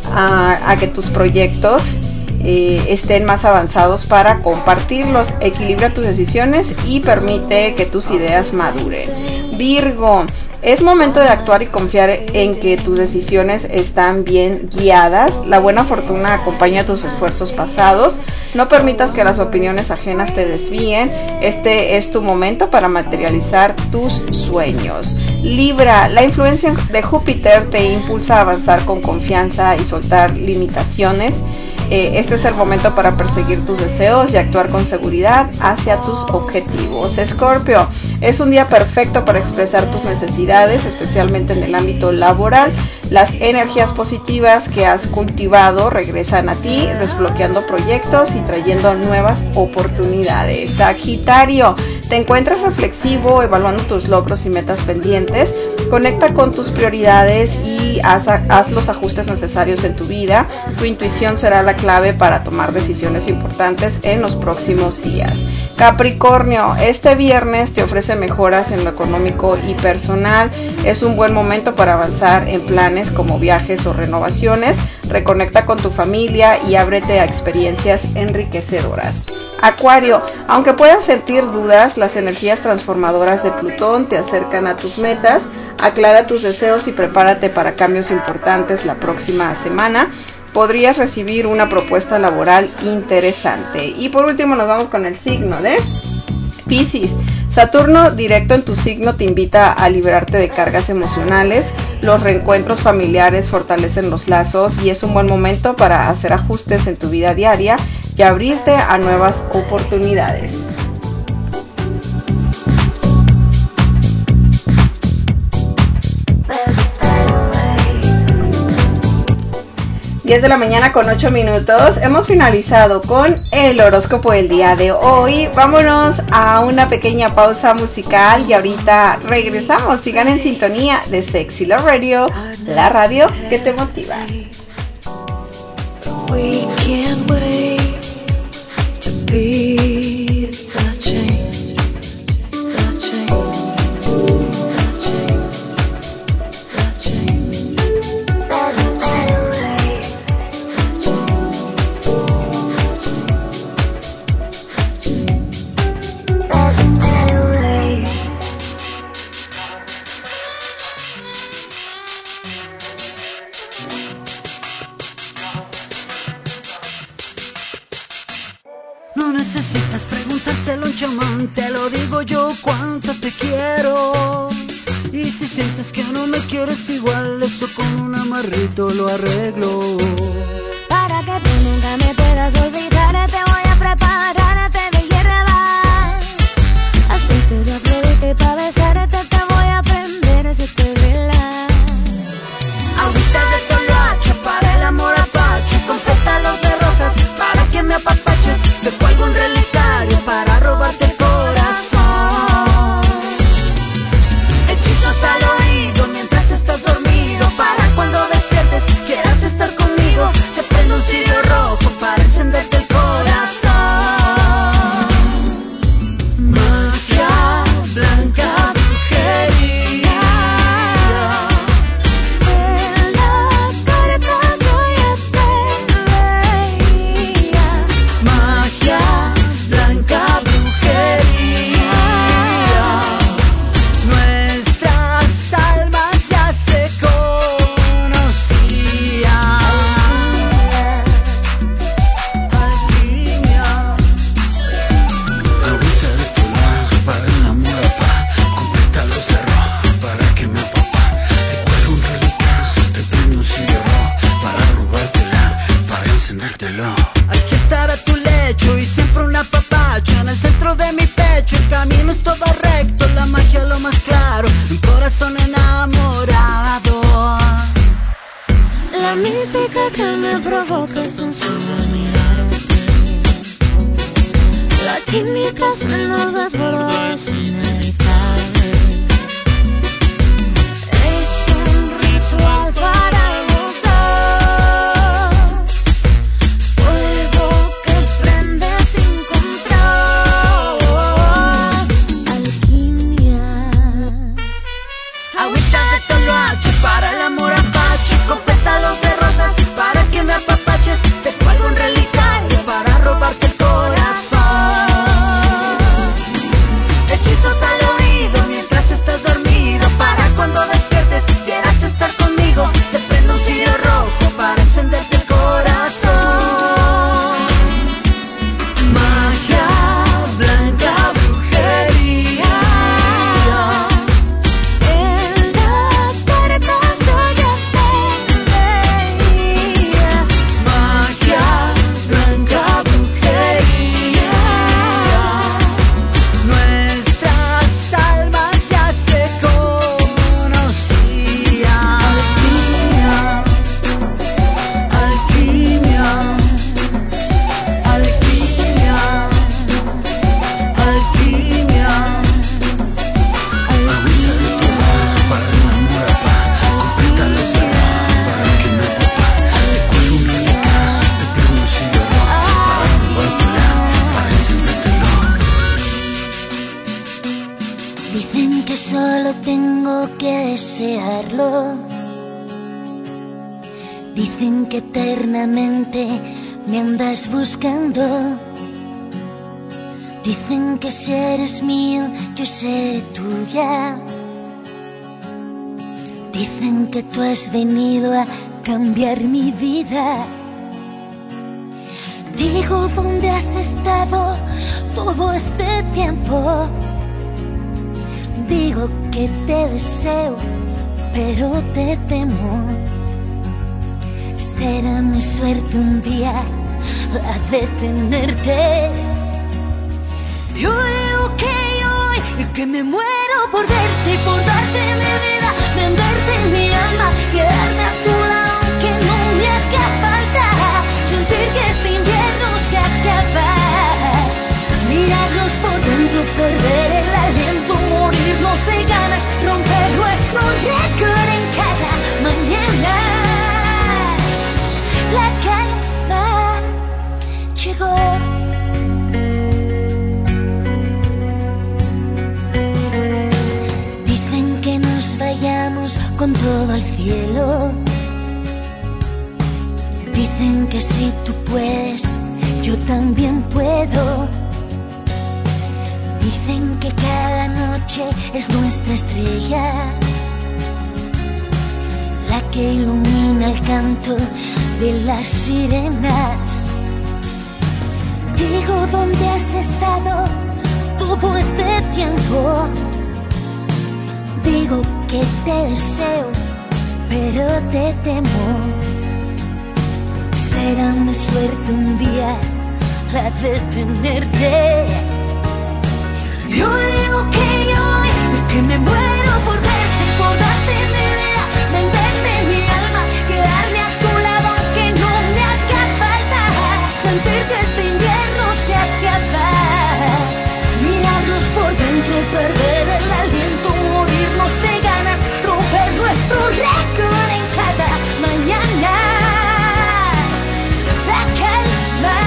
S3: a, a que tus proyectos eh, estén más avanzados para compartirlos. Equilibra tus decisiones y permite que tus ideas maduren. Virgo, es momento de actuar y confiar en que tus decisiones están bien guiadas. La buena fortuna acompaña tus esfuerzos pasados. No permitas que las opiniones ajenas te desvíen. Este es tu momento para materializar tus sueños. Libra, la influencia de Júpiter te impulsa a avanzar con confianza y soltar limitaciones. Eh, este es el momento para perseguir tus deseos y actuar con seguridad hacia tus objetivos. Escorpio, es un día perfecto para expresar tus necesidades, especialmente en el ámbito laboral. Las energías positivas que has cultivado regresan a ti, desbloqueando proyectos y trayendo nuevas oportunidades. Sagitario, te encuentras reflexivo, evaluando tus logros y metas pendientes. Conecta con tus prioridades y haz, haz los ajustes necesarios en tu vida. Tu intuición será la clave para tomar decisiones importantes en los próximos días. Capricornio, este viernes te ofrece mejoras en lo económico y personal. Es un buen momento para avanzar en planes como viajes o renovaciones. Reconecta con tu familia y ábrete a experiencias enriquecedoras. Acuario, aunque puedas sentir dudas, las energías transformadoras de Plutón te acercan a tus metas. Aclara tus deseos y prepárate para cambios importantes la próxima semana. Podrías recibir una propuesta laboral interesante. Y por último nos vamos con el signo de Piscis. Saturno directo en tu signo te invita a liberarte de cargas emocionales. Los reencuentros familiares fortalecen los lazos y es un buen momento para hacer ajustes en tu vida diaria y abrirte a nuevas oportunidades. diez de la mañana con ocho minutos. Hemos finalizado con el horóscopo del día de hoy. Vámonos a una pequeña pausa musical y ahorita regresamos. Sigan en sintonía de Sexy Love Radio, la radio que te motiva.
S13: We can't wait to be the change, the change, the change, the change. There's a better way. There's a better way.
S12: No necesitas preguntárselo a un chamán, te lo digo yo cuánto te quiero. Y si sientes que no me quieres igual, eso con un amarrito lo arreglo.
S6: Para que tú nunca me puedas olvidar, te voy a preparar té de hierbas, aceite de afrodita y pa' besarte te voy a prender si te velas.
S12: Agüita de toloache para el amor apache, con pétalos de rosas para que me apapaches. Te cuelgo un relicario para robarte el corazón. Hechizos al oído mientras estás dormido, para cuando despiertes quieras estar conmigo. Te prendo un cirio rojo para encenderte el corazón. Magia blanca, brujería.
S6: En las cartas voy a te veía.
S12: Magia blanca, brujería. Nuestras almas ya se conocían. Alquimia.
S14: Agüita de tolaje para el amor apá, con pétalos de rojo para que me apapá. Te cuelgo un relicario, te prendo un cirio rojo para robártela, para encendértelo.
S12: Aquí estar a tu lecho y siempre una papacha en el centro de mi pecho. El camino es todo recto, la magia lo más claro, un corazón enamorado.
S6: La mística que me provoca es tan solo al mirarte. La química se nos desborda, es inevitable. Es un ritual para los dos, fuego que prende sin control. Alquimia.
S12: Agüita de toloache para el amor apache, con pétalos de rosas para que me apapaches. Te cuelgo un relicario para robarte el corazón. Hechizos al oído mientras estás dormido, para cuando despiertes quieras estar conmigo. Te prendo un cirio rojo para encenderte el corazón. Magia blanca, brujería.
S6: En las cartas voy a te veía.
S12: Magia blanca, brujería. Nuestras almas ya se conocían. Alquimia, alquimia, alquimia, alquimia.
S14: Agüita de tolaje para el amor apá, con pétalos de rojo para que me apapá. Te cuelgo un relicario, te prendo un cirio rojo para robártela, para encendértelo.
S6: Dicen que solo tengo que desearlo. Dicen que eternamente me andas buscando. Dicen que si eres mío, yo seré tuya. Dicen que tú has venido a cambiar mi vida. Digo, ¿dónde has estado todo este tiempo? Digo que te deseo, pero te temo. Será mi suerte un día la de tenerte. Yo digo que hoy, que me muero por verte y por darte mi vida, venderte mi alma, quedarme a tu lado, que no me haga falta. cielo. Dicen que si tú puedes, yo también puedo. Dicen que cada noche es nuestra estrella, la que ilumina el canto de las sirenas. Digo, ¿dónde has estado todo este tiempo? Digo que te deseo, pero te temo. Será mi suerte un día la de tenerte. Yo digo que yo, que me muero por verte, por darte mi vida, venderte mi alma, quedarme a tu lado aunque no me haga falta, sentir que este invierno se acaba, mirarnos por dentro, perder el aliento, morirnos de ganas, romper nuestro récord en cada mañana. La calma.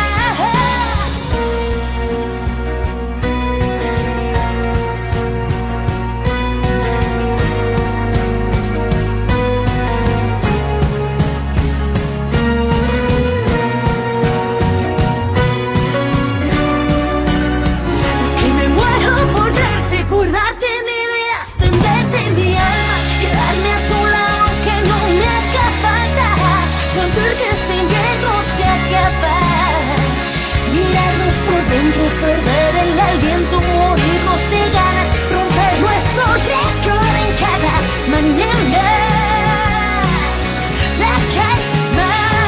S6: Perder el aliento, morirnos de ganas, romper nuestro récord en cada mañana. La calma,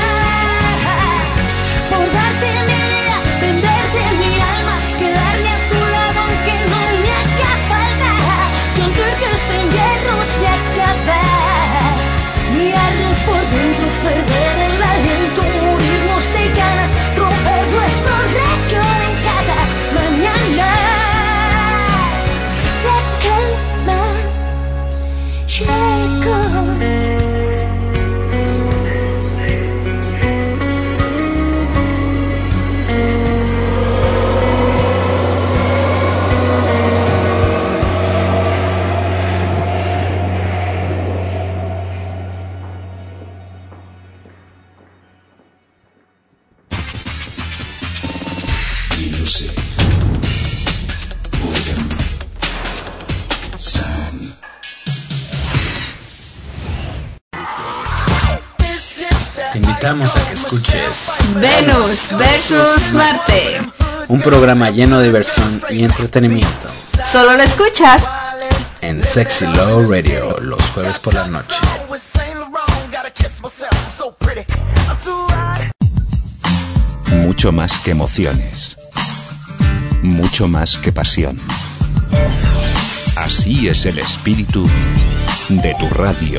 S6: por darte mi vida, venderte mi alma, quedarme a tu lado aunque no me haga falta, sentir que este invierno se acaba, mirarnos por dentro, perder el aliento, morirnos de ganas, romper nuestro récord en cada mañana. La calma llegó.
S1: Te invitamos a que escuches
S7: Venus versus Marte,
S1: un programa lleno de diversión y entretenimiento
S7: solo lo escuchas
S1: en Sexy Love Radio los jueves por la noche.
S2: Mucho más que emociones. Mucho más que pasión. Así es el espíritu de tu radio.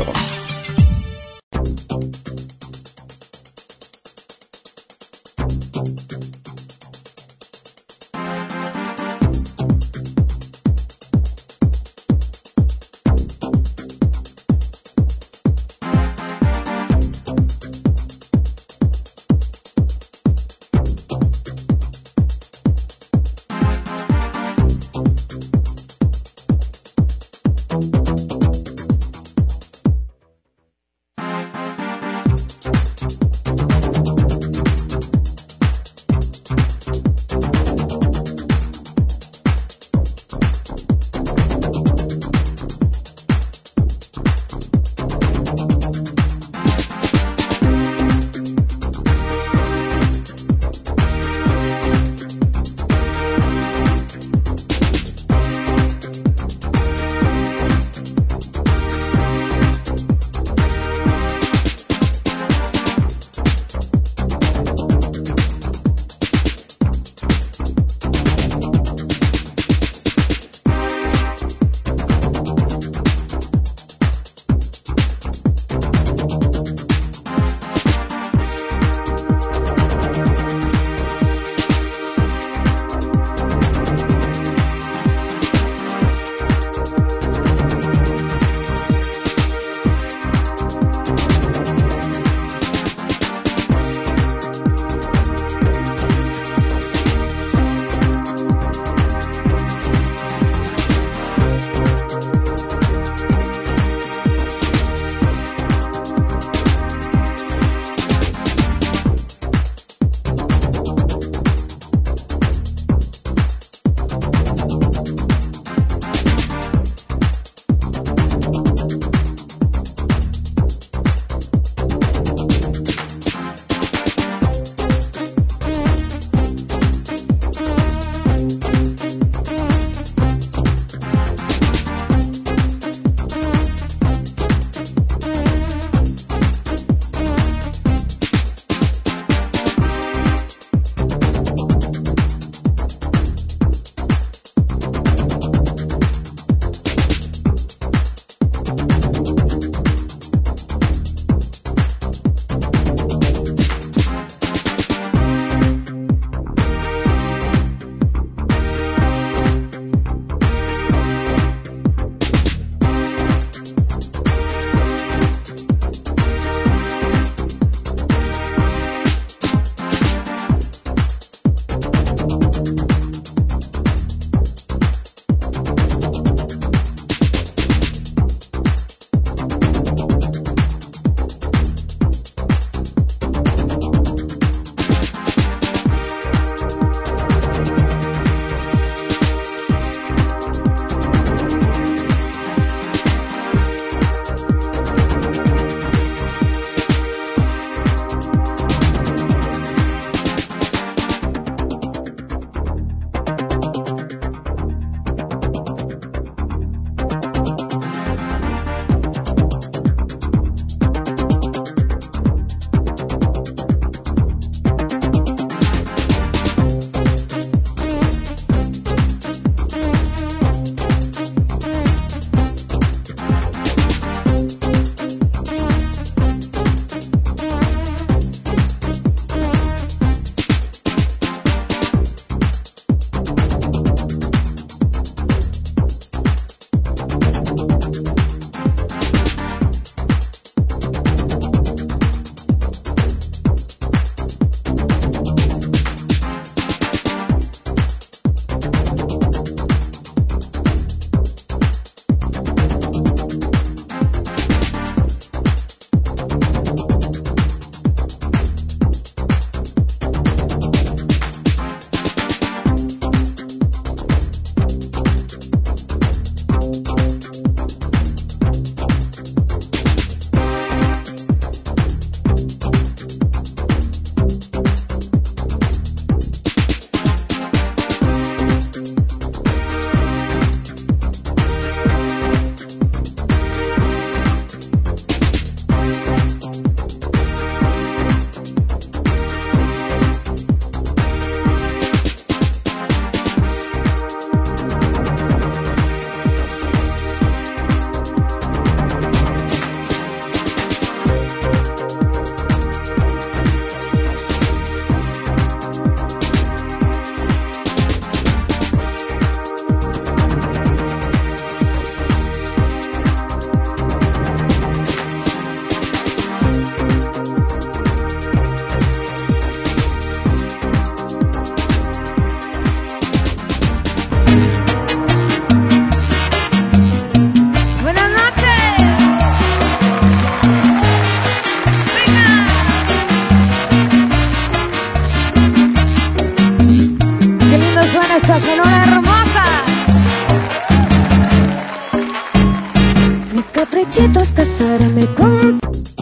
S13: cachitos casarme con.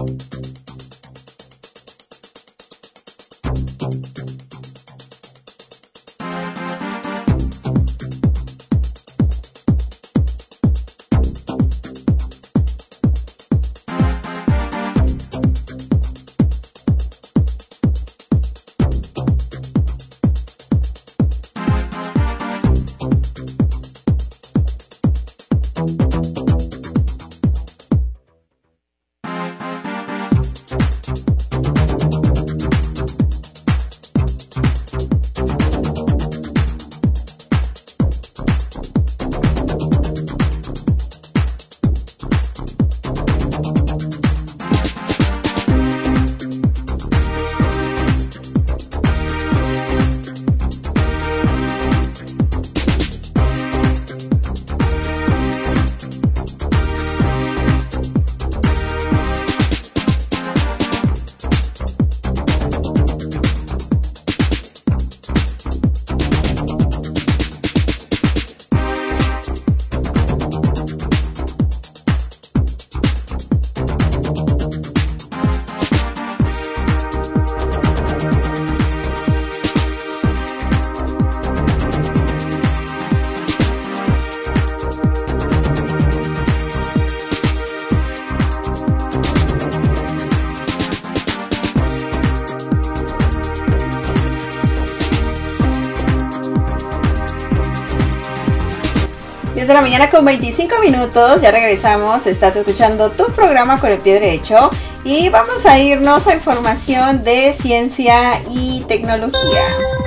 S3: diez de la mañana con veinticinco minutos, ya regresamos, estás escuchando tu programa Con el Pie Derecho y vamos a irnos a información de ciencia y tecnología.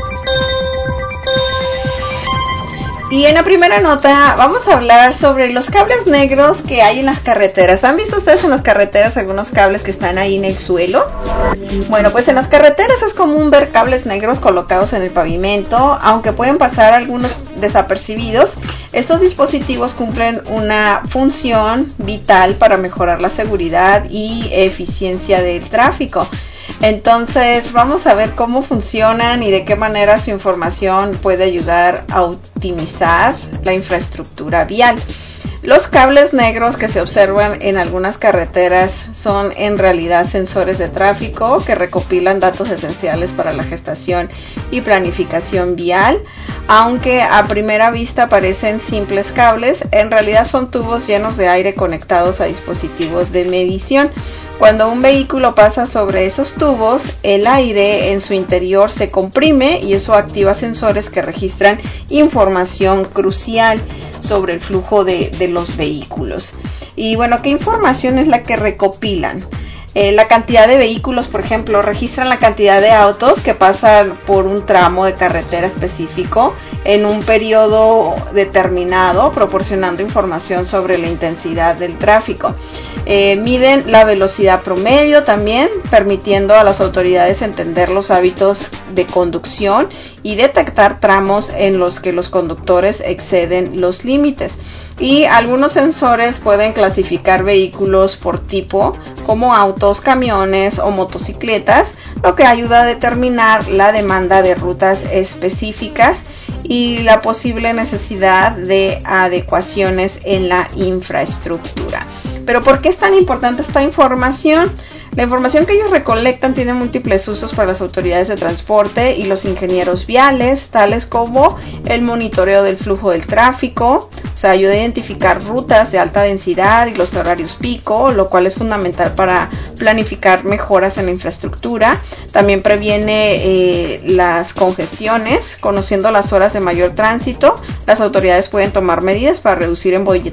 S3: Y en la primera nota vamos a hablar sobre los cables negros que hay en las carreteras. ¿Han visto ustedes en las carreteras algunos cables que están ahí en el suelo? Bueno, pues en las carreteras es común ver cables negros colocados en el pavimento, aunque pueden pasar algunos desapercibidos. Estos dispositivos cumplen una función vital para mejorar la seguridad y eficiencia del tráfico. Entonces vamos a ver cómo funcionan y de qué manera su información puede ayudar a optimizar la infraestructura vial. Los cables negros que se observan en algunas carreteras son en realidad sensores de tráfico que recopilan datos esenciales para la gestación y planificación vial. Aunque a primera vista parecen simples cables, en realidad son tubos llenos de aire conectados a dispositivos de medición. Cuando un vehículo pasa sobre esos tubos, el aire en su interior se comprime y eso activa sensores que registran información crucial sobre el flujo de, de los vehículos. Y bueno, ¿qué información es la que recopilan? Eh, la cantidad de vehículos, por ejemplo, registran la cantidad de autos que pasan por un tramo de carretera específico en un periodo determinado, proporcionando información sobre la intensidad del tráfico. Eh, miden la velocidad promedio también, permitiendo a las autoridades entender los hábitos de conducción y detectar tramos en los que los conductores exceden los límites. Y algunos sensores pueden clasificar vehículos por tipo, como autos, camiones o motocicletas, lo que ayuda a determinar la demanda de rutas específicas y la posible necesidad de adecuaciones en la infraestructura. Pero ¿por qué es tan importante esta información? La información que ellos recolectan tiene múltiples usos para las autoridades de transporte y los ingenieros viales, tales como el monitoreo del flujo del tráfico, o sea, ayuda a identificar rutas de alta densidad y los horarios pico, lo cual es fundamental para planificar mejoras en la infraestructura. También previene eh, las congestiones, conociendo las horas de mayor tránsito. Las autoridades pueden tomar medidas para reducir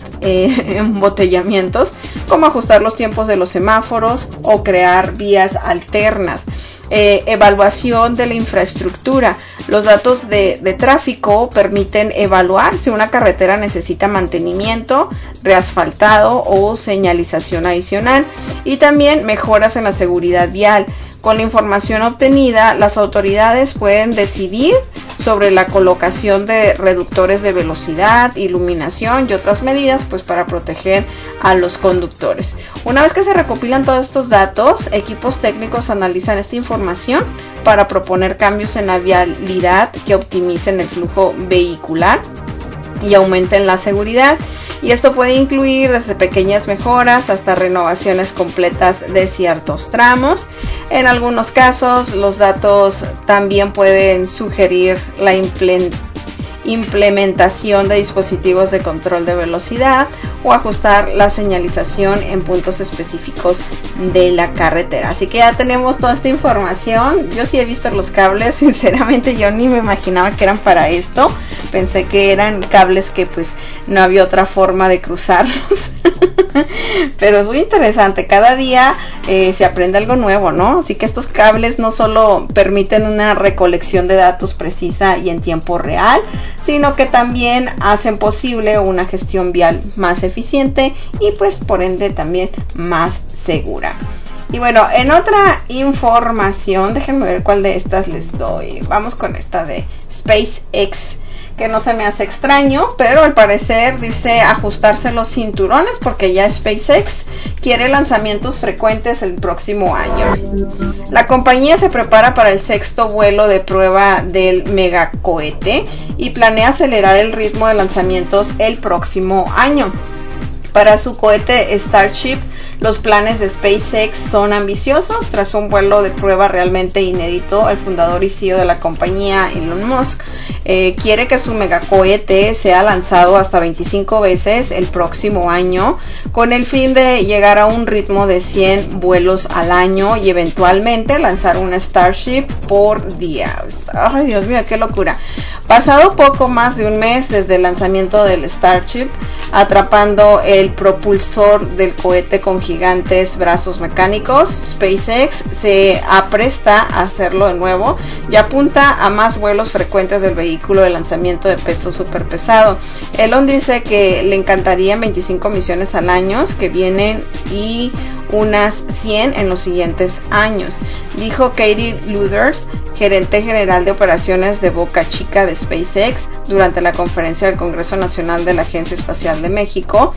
S3: eh, embotellamientos, como ajustar los tiempos de los semáforos o crear vías alternas. Eh, evaluación de la infraestructura. Los datos de, de tráfico permiten evaluar si una carretera necesita mantenimiento, reasfaltado o señalización adicional, y también mejoras en la seguridad vial. Con la información obtenida, las autoridades pueden decidir sobre la colocación de reductores de velocidad, iluminación y otras medidas pues para proteger a los conductores. Una vez que se recopilan todos estos datos, equipos técnicos analizan esta información para proponer cambios en la vialidad que optimicen el flujo vehicular y aumenten la seguridad. y esto puede incluir desde pequeñas mejoras hasta renovaciones completas de ciertos tramos. En algunos casos, los datos también pueden sugerir la implementación implementación de dispositivos de control de velocidad o ajustar la señalización en puntos específicos de la carretera. Así que ya tenemos toda esta información. Yo sí he visto los cables, sinceramente yo ni me imaginaba que eran para esto. Pensé que eran cables que pues no había otra forma de cruzarlos. Pero es muy interesante, cada día eh, se aprende algo nuevo, ¿no? Así que estos cables no solo permiten una recolección de datos precisa y en tiempo real, sino que también hacen posible una gestión vial más eficiente y pues por ende también más segura. Y bueno, en otra información, déjenme ver cuál de estas les doy. Vamos con esta de SpaceX, que no se me hace extraño, pero al parecer dice ajustarse los cinturones porque ya SpaceX quiere lanzamientos frecuentes el próximo año. La compañía se prepara para el sexto vuelo de prueba del megacohete y planea acelerar el ritmo de lanzamientos el próximo año. Para su cohete Starship, los planes de SpaceX son ambiciosos. Tras un vuelo de prueba realmente inédito, el fundador y C E O de la compañía, Elon Musk, eh, quiere que su megacohete sea lanzado hasta veinticinco veces el próximo año, con el fin de llegar a un ritmo de cien vuelos al año y eventualmente lanzar una Starship por día. Ay, Dios mío, qué locura. Pasado poco más de un mes desde el lanzamiento del Starship, atrapando el propulsor del cohete con gigantes brazos mecánicos, SpaceX se apresta a hacerlo de nuevo y apunta a más vuelos frecuentes del vehículo de lanzamiento de peso super pesado. Elon dice que le encantaría veinticinco misiones al año que vienen y unas cien en los siguientes años, dijo Katie Luthers, gerente general de operaciones de Boca Chica de SpaceX, durante la conferencia del Congreso Nacional de la Agencia Espacial de México.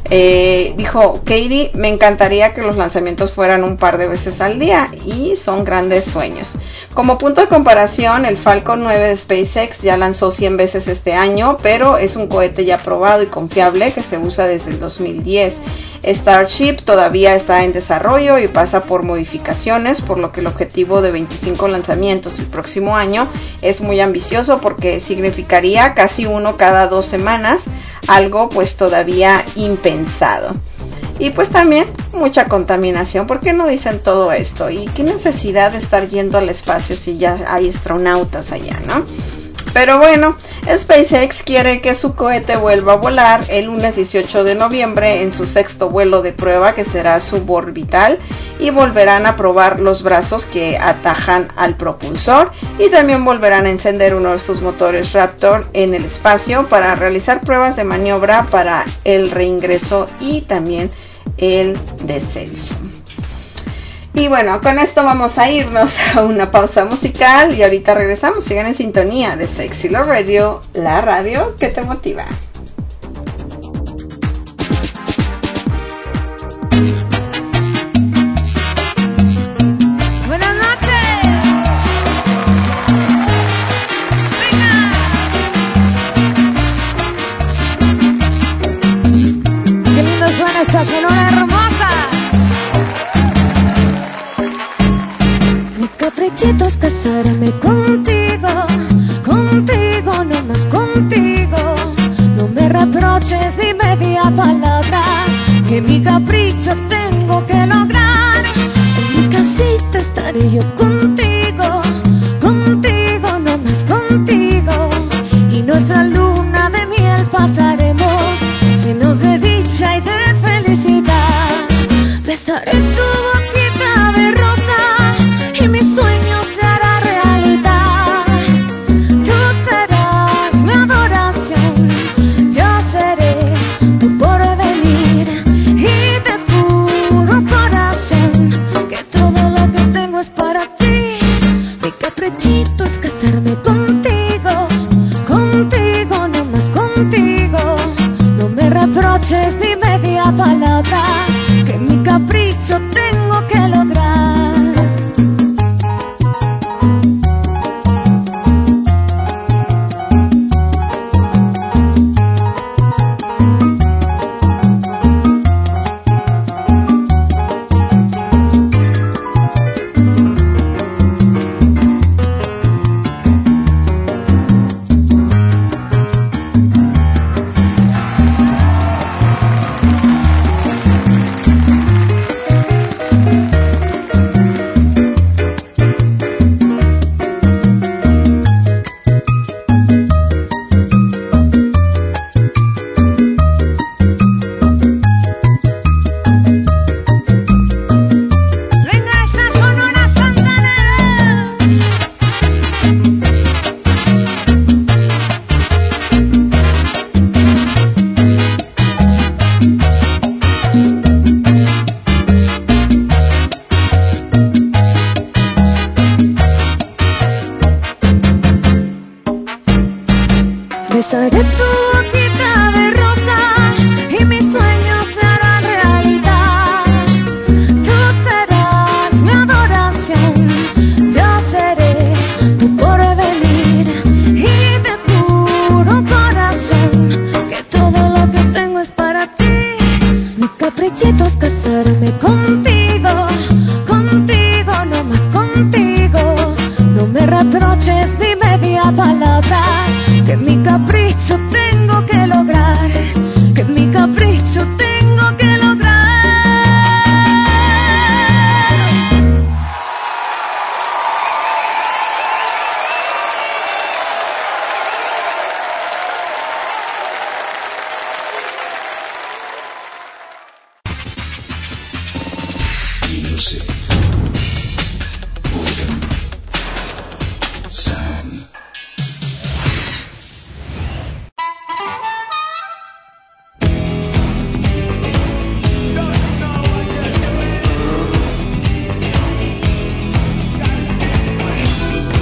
S3: Eh, dijo Katie, me encantaría que los lanzamientos fueran un par de veces al día y son grandes sueños. Como punto de comparación, el Falcon nueve de SpaceX ya lanzó cien veces este año, pero es un cohete ya probado y confiable que se usa desde el dos mil diez. Starship todavía está en desarrollo y pasa por modificaciones, por lo que el objetivo de veinticinco lanzamientos el próximo año es muy ambicioso porque significaría casi uno cada dos semanas, algo pues todavía impensado. Y pues también mucha contaminación. ¿Por qué no dicen todo esto? ¿Y qué necesidad de estar yendo al espacio si ya hay astronautas allá, no? Pero bueno, SpaceX quiere que su cohete vuelva a volar el lunes dieciocho de noviembre en su sexto vuelo de prueba, que será suborbital, y volverán a probar los brazos que atajan al propulsor y también volverán a encender uno de sus motores Raptor en el espacio para realizar pruebas de maniobra para el reingreso y también el descenso. Y bueno, con esto vamos a irnos a una pausa musical y ahorita regresamos. Sigan en sintonía de Sexy Love Radio, la radio que te motiva.
S15: Buenas noches. Venga. Qué lindo suena esta sonora hermosa.
S13: Caprichito es casarme contigo, contigo, no más contigo. No me reproches ni media palabra, que mi capricho tengo que lograr. En mi casita estaré yo contigo, contigo, no más contigo. Y nuestra luna de miel pasaremos, llenos de dicha y de felicidad. Besaré tu boquita de rosa y mi sueño se hará realidad. Tú serás mi adoración, yo seré tu porvenir. Y te juro, corazón, que todo lo que tengo es para ti.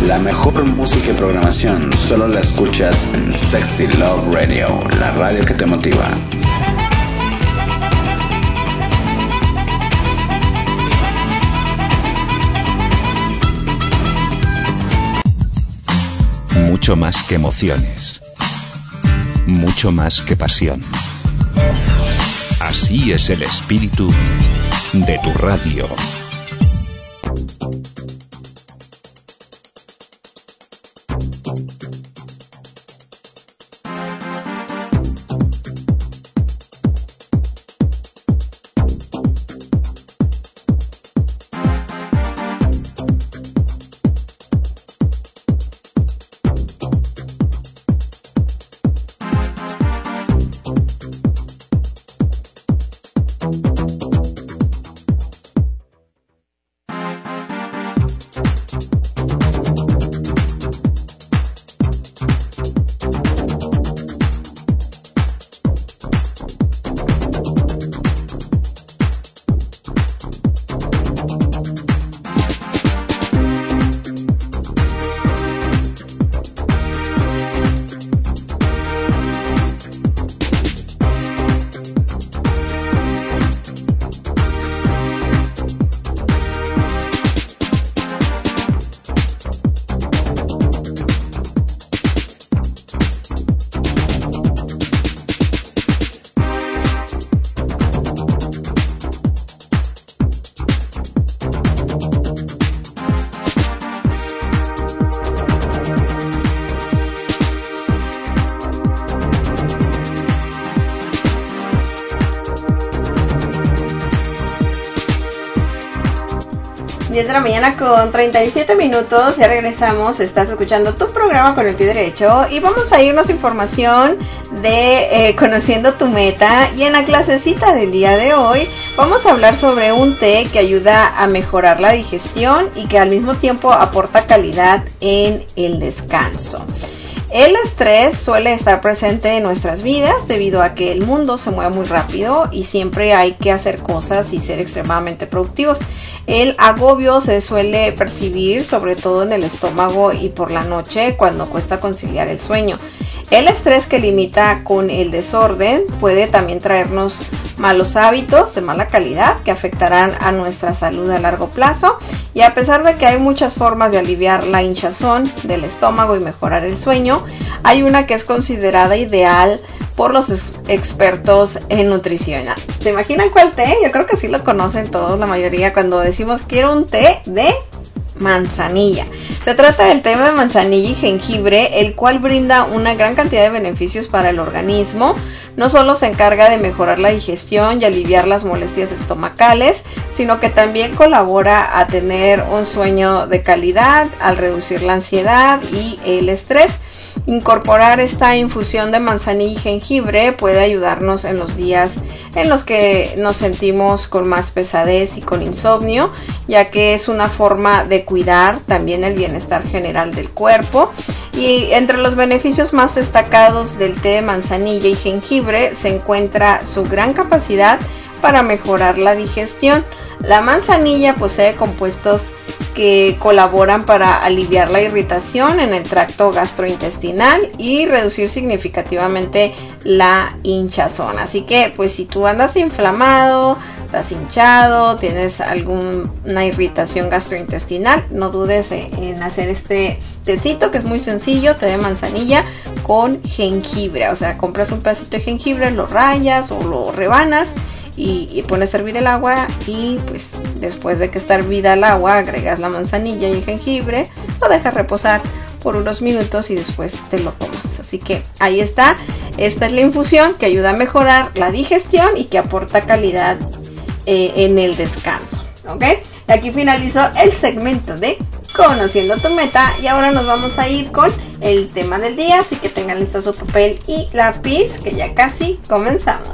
S1: La mejor música y programación solo la escuchas en Sexy Love Radio, la radio que te motiva.
S2: Mucho más que emociones. Mucho más que pasión. Así es el espíritu de tu radio.
S3: diez de la mañana con treinta y siete minutos, ya regresamos, estás escuchando tu programa con el pie derecho y vamos a irnos a información de eh, conociendo tu meta. Y en la clasecita del día de hoy vamos a hablar sobre un té que ayuda a mejorar la digestión y que al mismo tiempo aporta calidad en el descanso. El estrés suele estar presente en nuestras vidas debido a que el mundo se mueve muy rápido y siempre hay que hacer cosas y ser extremadamente productivos. El agobio se suele percibir sobre todo en el estómago y por la noche cuando cuesta conciliar el sueño. El estrés que limita con el desorden puede también traernos malos hábitos de mala calidad que afectarán a nuestra salud a largo plazo. Y a pesar de que hay muchas formas de aliviar la hinchazón del estómago y mejorar el sueño, hay una que es considerada ideal por los ex- expertos en nutrición. ¿Se imaginan cuál té? Yo creo que sí lo conocen todos, la mayoría, cuando decimos quiero un té de manzanilla. Se trata del té de manzanilla y jengibre, el cual brinda una gran cantidad de beneficios para el organismo. No solo se encarga de mejorar la digestión y aliviar las molestias estomacales, sino que también colabora a tener un sueño de calidad, al reducir la ansiedad y el estrés. Incorporar esta infusión de manzanilla y jengibre puede ayudarnos en los días en los que nos sentimos con más pesadez y con insomnio, ya que es una forma de cuidar también el bienestar general del cuerpo. Y entre los beneficios más destacados del té de manzanilla y jengibre se encuentra su gran capacidad para mejorar la digestión. La manzanilla posee compuestos que colaboran para aliviar la irritación en el tracto gastrointestinal y reducir significativamente la hinchazón. Así que pues si tú andas inflamado, estás hinchado, tienes alguna irritación gastrointestinal, no dudes en hacer este tecito que es muy sencillo, té de manzanilla con jengibre. O sea, compras un pedacito de jengibre, lo rayas o lo rebanas y, y pones a hervir el agua y pues después de que está hervida el agua agregas la manzanilla y el jengibre, lo dejas reposar por unos minutos y después te lo tomas. Así que ahí está, esta es la infusión que ayuda a mejorar la digestión y que aporta calidad eh, en el descanso, ¿ok? Aquí finalizo el segmento de Conociendo tu Meta y ahora nos vamos a ir con el tema del día, así que tengan listo su papel y lápiz que ya casi comenzamos.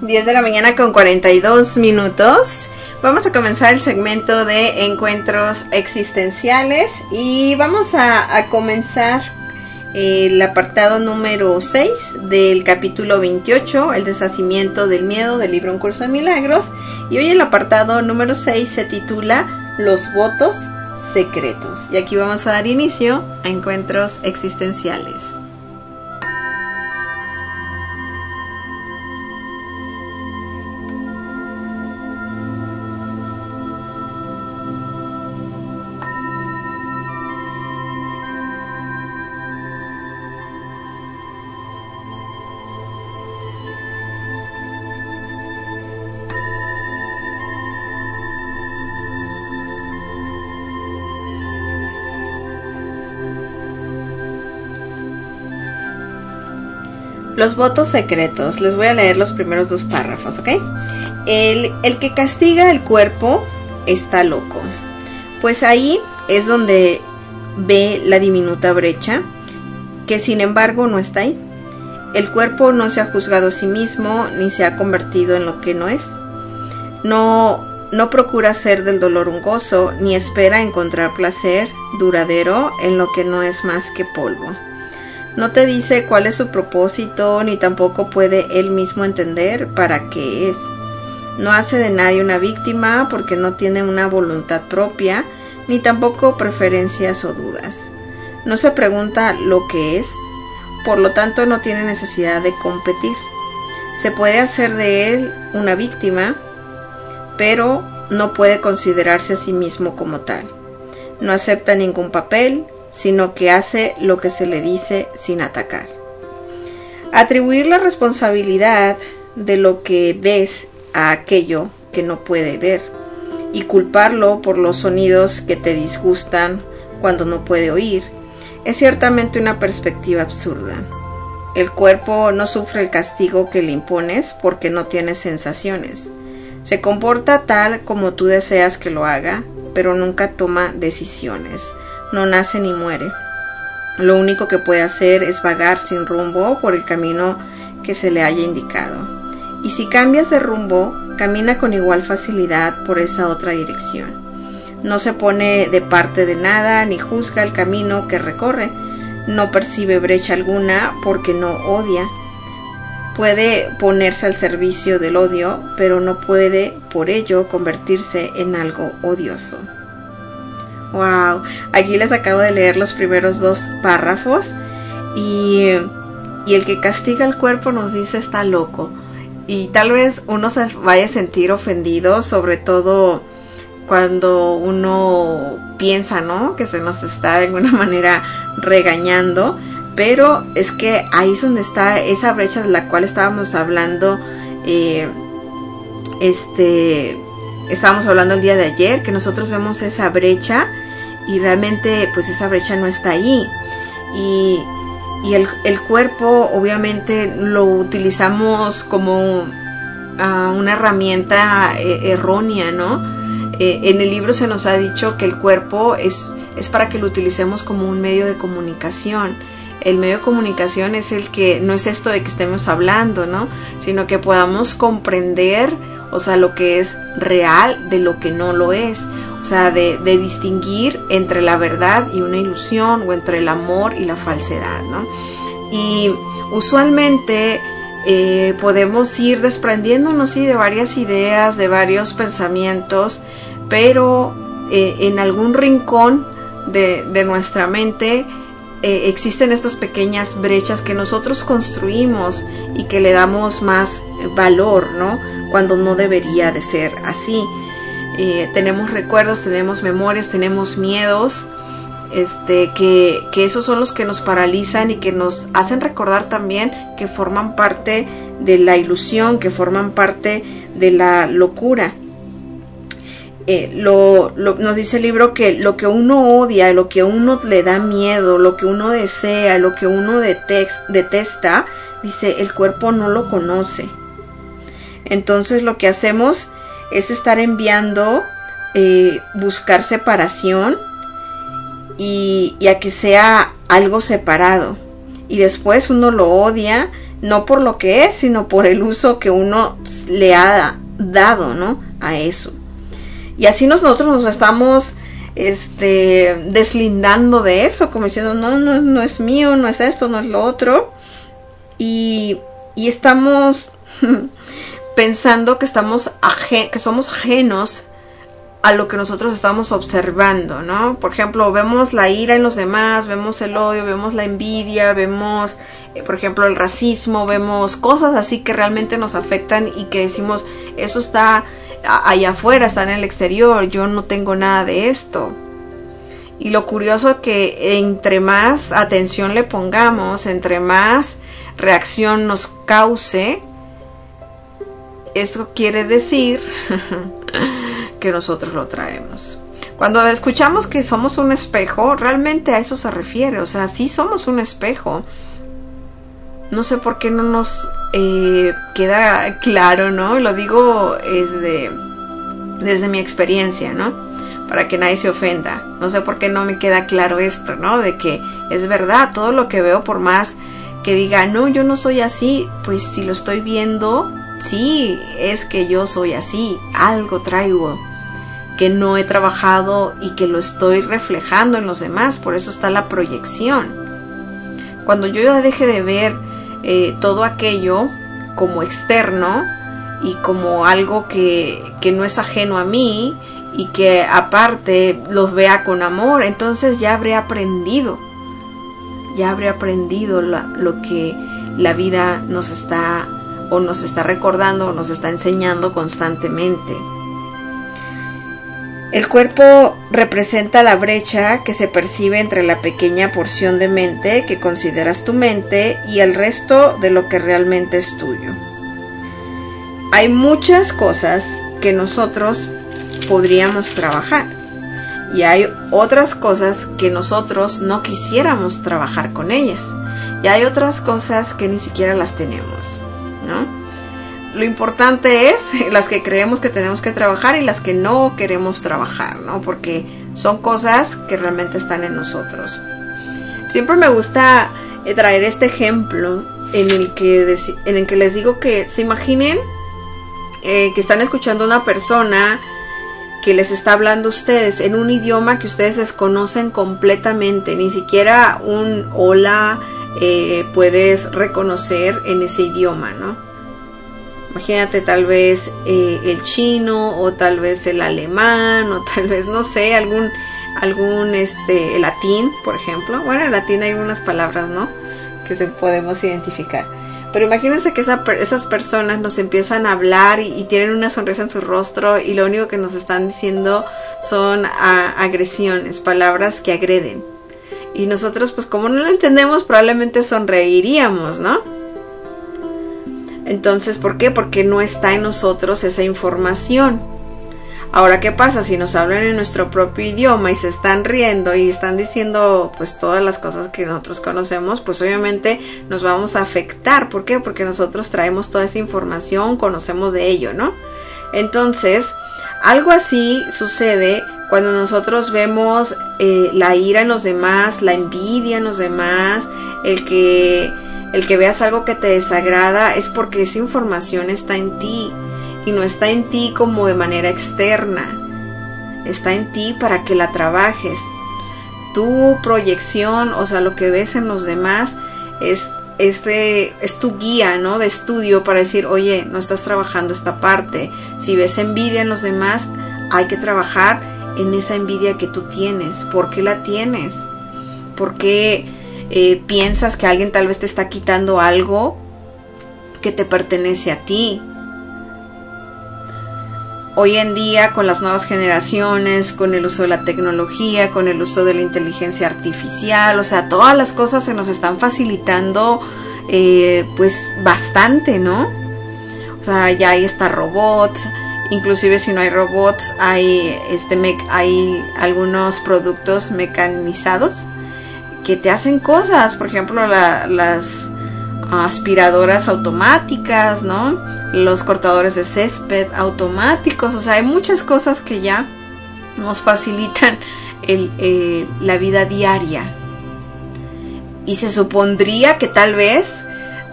S3: diez de la mañana con cuarenta y dos minutos. Vamos a comenzar el segmento de encuentros existenciales y vamos a, a comenzar el apartado número seis del capítulo veintiocho, el deshacimiento del miedo, del libro Un Curso de Milagros. Y hoy el apartado número seis se titula Los votos secretos. Y aquí vamos a dar inicio a encuentros existenciales. Los votos secretos. Les voy a leer los primeros dos párrafos, ¿ok? El, el que castiga el cuerpo está loco. Pues ahí es donde ve la diminuta brecha, que sin embargo no está ahí. El cuerpo no se ha juzgado a sí mismo, ni se ha convertido en lo que no es. No, no procura hacer del dolor un gozo, ni espera encontrar placer duradero en lo que no es más que polvo. No te dice cuál es su propósito, ni tampoco puede él mismo entender para qué es. No hace de nadie una víctima porque no tiene una voluntad propia, ni tampoco preferencias o dudas. No se pregunta lo que es, por lo tanto no tiene necesidad de competir. Se puede hacer de él una víctima, pero no puede considerarse a sí mismo como tal. No acepta ningún papel, sino que hace lo que se le dice sin atacar. Atribuir la responsabilidad de lo que ves a aquello que no puede ver y culparlo por los sonidos que te disgustan cuando no puede oír es ciertamente una perspectiva absurda. El cuerpo no sufre el castigo que le impones porque no tiene sensaciones. Se comporta tal como tú deseas que lo haga, pero nunca toma decisiones. No nace ni muere. Lo único que puede hacer es vagar sin rumbo por el camino que se le haya indicado. Y si cambias de rumbo, camina con igual facilidad por esa otra dirección. No se pone de parte de nada ni juzga el camino que recorre. No percibe brecha alguna porque no odia. Puede ponerse al servicio del odio, pero no puede por ello convertirse en algo odioso. Wow, aquí les acabo de leer los primeros dos párrafos y, y el que castiga el cuerpo nos dice está loco. Y tal vez uno se vaya a sentir ofendido, sobre todo cuando uno piensa, ¿no?, que se nos está de alguna manera regañando, pero es que ahí es donde está esa brecha de la cual estábamos hablando, eh, este... estábamos hablando el día de ayer, que nosotros vemos esa brecha y realmente pues esa brecha no está ahí. Y, y el, el cuerpo obviamente lo utilizamos como uh, una herramienta eh, errónea, ¿no? Eh, en el libro se nos ha dicho que el cuerpo es, es para que lo utilicemos como un medio de comunicación. El medio de comunicación es el que, no es esto de que estemos hablando, ¿no?, sino que podamos comprender, o sea, lo que es real de lo que no lo es. O sea, de, de distinguir entre la verdad y una ilusión, o entre el amor y la falsedad, ¿no? Y usualmente eh, podemos ir desprendiéndonos, sí, de varias ideas, de varios pensamientos, pero eh, en algún rincón de, de nuestra mente Eh, existen estas pequeñas brechas que nosotros construimos y que le damos más valor, ¿no?, cuando no debería de ser así. Eh, tenemos recuerdos, tenemos memorias, tenemos miedos, este, que, que esos son los que nos paralizan y que nos hacen recordar también que forman parte de la ilusión, que forman parte de la locura. Eh, lo, lo, nos dice el libro que lo que uno odia, lo que uno le da miedo, lo que uno desea, lo que uno detex, detesta, dice, el cuerpo no lo conoce. Entonces lo que hacemos es estar enviando, eh, buscar separación y, y a que sea algo separado. Y después uno lo odia no por lo que es, sino por el uso que uno le ha dado, ¿no? A eso. Y así nosotros nos estamos este, deslindando de eso, como diciendo, no, no, no es mío, no es esto, no es lo otro. Y, y estamos pensando que, estamos aje- que somos ajenos a lo que nosotros estamos observando, ¿no? Por ejemplo, vemos la ira en los demás, vemos el odio, vemos la envidia, vemos, eh, por ejemplo, el racismo, vemos cosas así que realmente nos afectan y que decimos, eso está allá afuera, está en el exterior, yo no tengo nada de esto. Y lo curioso es que entre más atención le pongamos, entre más reacción nos cause, eso quiere decir que nosotros lo traemos. Cuando escuchamos que somos un espejo, realmente a eso se refiere. O sea, sí somos un espejo. No sé por qué no nos eh, queda claro, ¿no? Lo digo desde, desde mi experiencia, ¿no? Para que nadie se ofenda. No sé por qué no me queda claro esto, ¿no? De que es verdad, todo lo que veo, por más que diga, no, yo no soy así, pues si lo estoy viendo, sí, es que yo soy así, algo traigo que no he trabajado y que lo estoy reflejando en los demás, por eso está la proyección. Cuando yo ya deje de ver eh, todo aquello como externo y como algo que, que no es ajeno a mí y que aparte los vea con amor, entonces ya habré aprendido, ya habré aprendido la, lo que la vida nos está o nos está recordando o nos está enseñando constantemente. El cuerpo representa la brecha que se percibe entre la pequeña porción de mente que consideras tu mente y el resto de lo que realmente es tuyo. Hay muchas cosas que nosotros podríamos trabajar y hay otras cosas que nosotros no quisiéramos trabajar con ellas y hay otras cosas que ni siquiera las tenemos, ¿no? Lo importante es las que creemos que tenemos que trabajar y las que no queremos trabajar, ¿no? Porque son cosas que realmente están en nosotros. Siempre me gusta traer este ejemplo en el que, en el que les digo que se imaginen eh, que están escuchando a una persona que les está hablando a ustedes en un idioma que ustedes desconocen completamente. Ni siquiera un hola eh, puedes reconocer en ese idioma, ¿no? Imagínate tal vez eh, el chino o tal vez el alemán o tal vez, no sé, algún, algún este, el latín, por ejemplo. Bueno, en latín hay unas palabras, ¿no? Que se podemos identificar. Pero imagínense que esa, esas personas nos empiezan a hablar y, y tienen una sonrisa en su rostro y lo único que nos están diciendo son a, agresiones, palabras que agreden. Y nosotros, pues como no lo entendemos, probablemente sonreiríamos, ¿no? Entonces, ¿por qué? Porque no está en nosotros esa información. Ahora, ¿qué pasa? Si nos hablan en nuestro propio idioma y se están riendo y están diciendo pues todas las cosas que nosotros conocemos, pues obviamente nos vamos a afectar. ¿Por qué? Porque nosotros traemos toda esa información, conocemos de ello, ¿no? Entonces, algo así sucede cuando nosotros vemos eh, la ira en los demás, la envidia en los demás, el que... El que veas algo que te desagrada es porque esa información está en ti y no está en ti como de manera externa. Está en ti para que la trabajes. Tu proyección, o sea, lo que ves en los demás es, es, de, es tu guía, ¿no? De estudio para decir, oye, no estás trabajando esta parte. Si ves envidia en los demás, hay que trabajar en esa envidia que tú tienes. ¿Por qué la tienes? ¿Por qué Eh, piensas que alguien tal vez te está quitando algo que te pertenece a ti? Hoy en día, con las nuevas generaciones, con el uso de la tecnología, con el uso de la inteligencia artificial, o sea, todas las cosas se nos están facilitando eh, pues bastante, ¿no? O sea, ya hay hasta robots, inclusive si no hay robots, hay, este, me- hay algunos productos mecanizados que te hacen cosas, por ejemplo la, las aspiradoras automáticas, ¿no? Los cortadores de césped automáticos, o sea, hay muchas cosas que ya nos facilitan el, eh, la vida diaria. Y se supondría que tal vez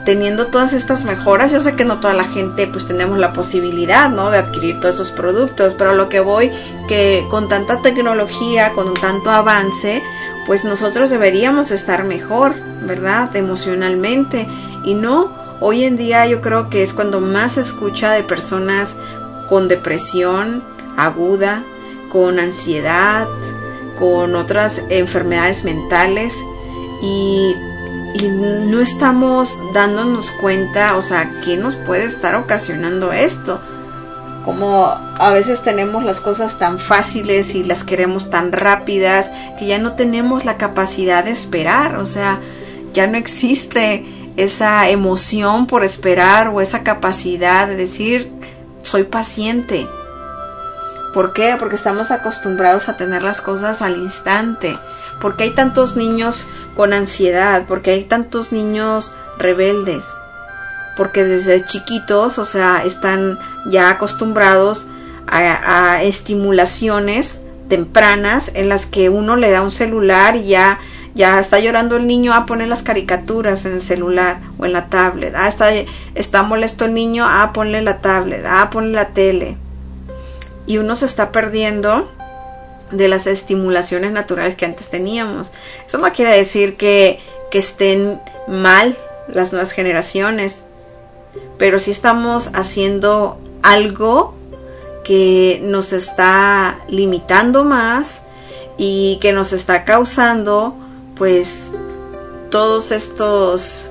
S3: teniendo todas estas mejoras, yo sé que no toda la gente pues tenemos la posibilidad, ¿no?, de adquirir todos estos productos, pero a lo que voy, que con tanta tecnología, con tanto avance, pues nosotros deberíamos estar mejor, ¿verdad?, emocionalmente. Y no, hoy en día yo creo que es cuando más se escucha de personas con depresión aguda, con ansiedad, con otras enfermedades mentales, y, y no estamos dándonos cuenta, o sea, ¿qué nos puede estar ocasionando esto? Como a veces tenemos las cosas tan fáciles y las queremos tan rápidas que ya no tenemos la capacidad de esperar, o sea, ya no existe esa emoción por esperar o esa capacidad de decir, soy paciente. ¿Por qué? Porque estamos acostumbrados a tener las cosas al instante. Porque hay tantos niños con ansiedad, porque hay tantos niños rebeldes. Porque desde chiquitos, o sea, están ya acostumbrados a, a estimulaciones tempranas en las que uno le da un celular y ya, ya está llorando el niño, a poner las caricaturas en el celular o en la tablet. Ah, está, está molesto el niño, a ponle la tablet, a ponle la tele. Y uno se está perdiendo de las estimulaciones naturales que antes teníamos. Eso no quiere decir que, que estén mal las nuevas generaciones, pero sí estamos haciendo algo que nos está limitando más y que nos está causando pues todos estos,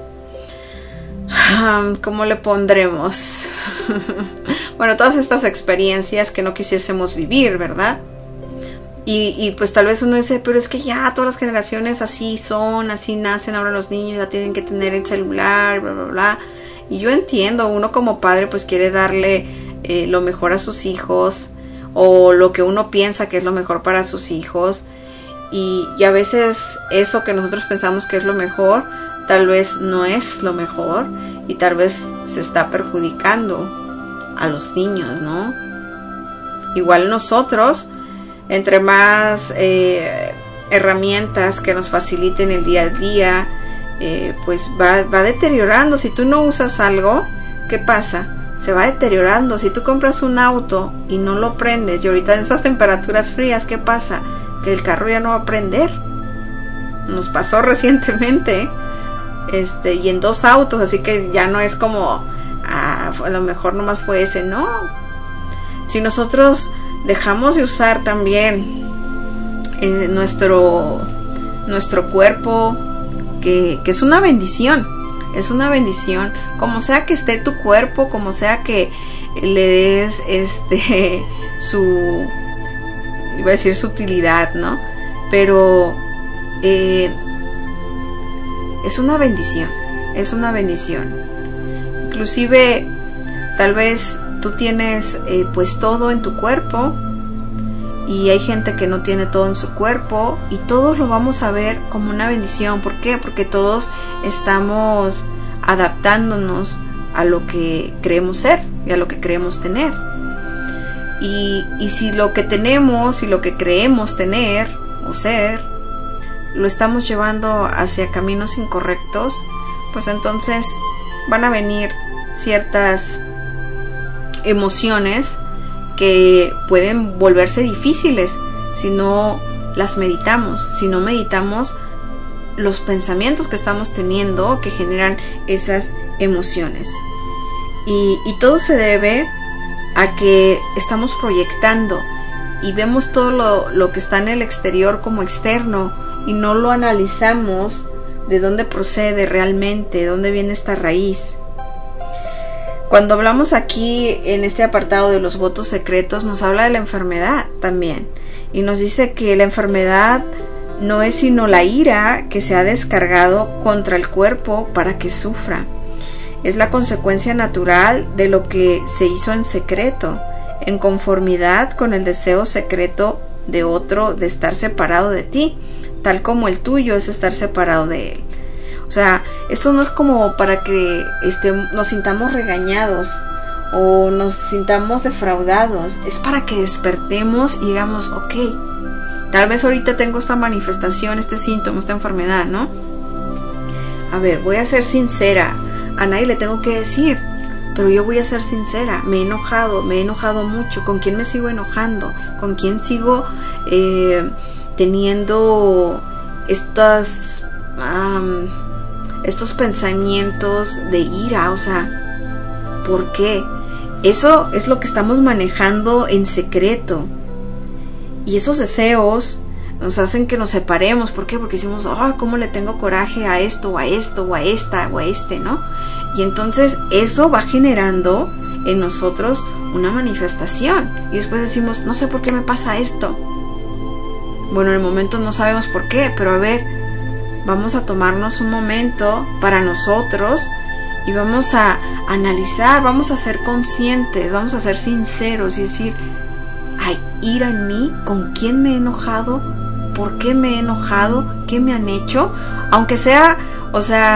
S3: um, ¿cómo le pondremos? Bueno, todas estas experiencias que no quisiésemos vivir, ¿verdad? Y, y pues tal vez uno dice, pero es que ya todas las generaciones así son, así nacen ahora los niños, ya tienen que tener el celular, bla, bla, bla. Y yo entiendo, uno como padre pues quiere darle eh, lo mejor a sus hijos, o lo que uno piensa que es lo mejor para sus hijos, y, y a veces eso que nosotros pensamos que es lo mejor, tal vez no es lo mejor, y tal vez se está perjudicando a los niños, ¿no? Igual nosotros, entre más eh, herramientas que nos faciliten el día a día, eh, pues va, va deteriorando. Si tú no usas algo, ¿qué pasa? Se va deteriorando. Si tú compras un auto y no lo prendes, y ahorita en estas temperaturas frías, ¿qué pasa? Que el carro ya no va a prender. Nos pasó recientemente, este, y en dos autos, así que ya no es como, ah, a lo mejor nomás fue ese, no. Si nosotros dejamos de usar también eh, nuestro nuestro cuerpo, que, que es una bendición, es una bendición, como sea que esté tu cuerpo, como sea que le des este su, iba a decir su utilidad, ¿no? Pero eh, es una bendición, es una bendición. Inclusive tal vez tú tienes eh, pues todo en tu cuerpo, y hay gente que no tiene todo en su cuerpo, y todos lo vamos a ver como una bendición. ¿Por qué? Porque todos estamos adaptándonos a lo que creemos ser y a lo que creemos tener. Y, y si lo que tenemos y lo que creemos tener o ser lo estamos llevando hacia caminos incorrectos, pues entonces van a venir ciertas emociones que pueden volverse difíciles si no las meditamos, si no meditamos los pensamientos que estamos teniendo que generan esas emociones. Y, y todo se debe a que estamos proyectando y vemos todo lo, lo que está en el exterior como externo, y no lo analizamos de dónde procede realmente, de dónde viene esta raíz. Cuando hablamos aquí en este apartado de los votos secretos, nos habla de la enfermedad también, y nos dice que la enfermedad no es sino la ira que se ha descargado contra el cuerpo para que sufra. Es la consecuencia natural de lo que se hizo en secreto, en conformidad con el deseo secreto de otro de estar separado de ti, tal como el tuyo es estar separado de él. O sea, esto no es como para que este, nos sintamos regañados o nos sintamos defraudados. Es para que despertemos y digamos, ok, tal vez ahorita tengo esta manifestación, este síntoma, esta enfermedad, ¿no? A ver, voy a ser sincera.
S7: a nadie le tengo que decir, pero yo voy a ser sincera, me he enojado, me he enojado mucho. ¿Con quién me sigo enojando? ¿Con quién sigo eh, teniendo estas, um, estos pensamientos de ira? O sea, ¿por qué? Eso es lo que estamos manejando en secreto. Y esos deseos nos hacen que nos separemos. ¿Por qué? Porque decimos, ah, ¿cómo le tengo coraje a esto, o a esto, o a esta, o a este, ¿no? Y entonces eso va generando en nosotros una manifestación. Y después decimos, no sé por qué me pasa esto. Bueno, en el momento no sabemos por qué, pero a ver, vamos a tomarnos un momento para nosotros y vamos a analizar, vamos a ser conscientes, vamos a ser sinceros y decir, hay ira en mí, ¿con quién me he enojado? ¿Por qué me he enojado? ¿Qué me han hecho? Aunque sea, o sea,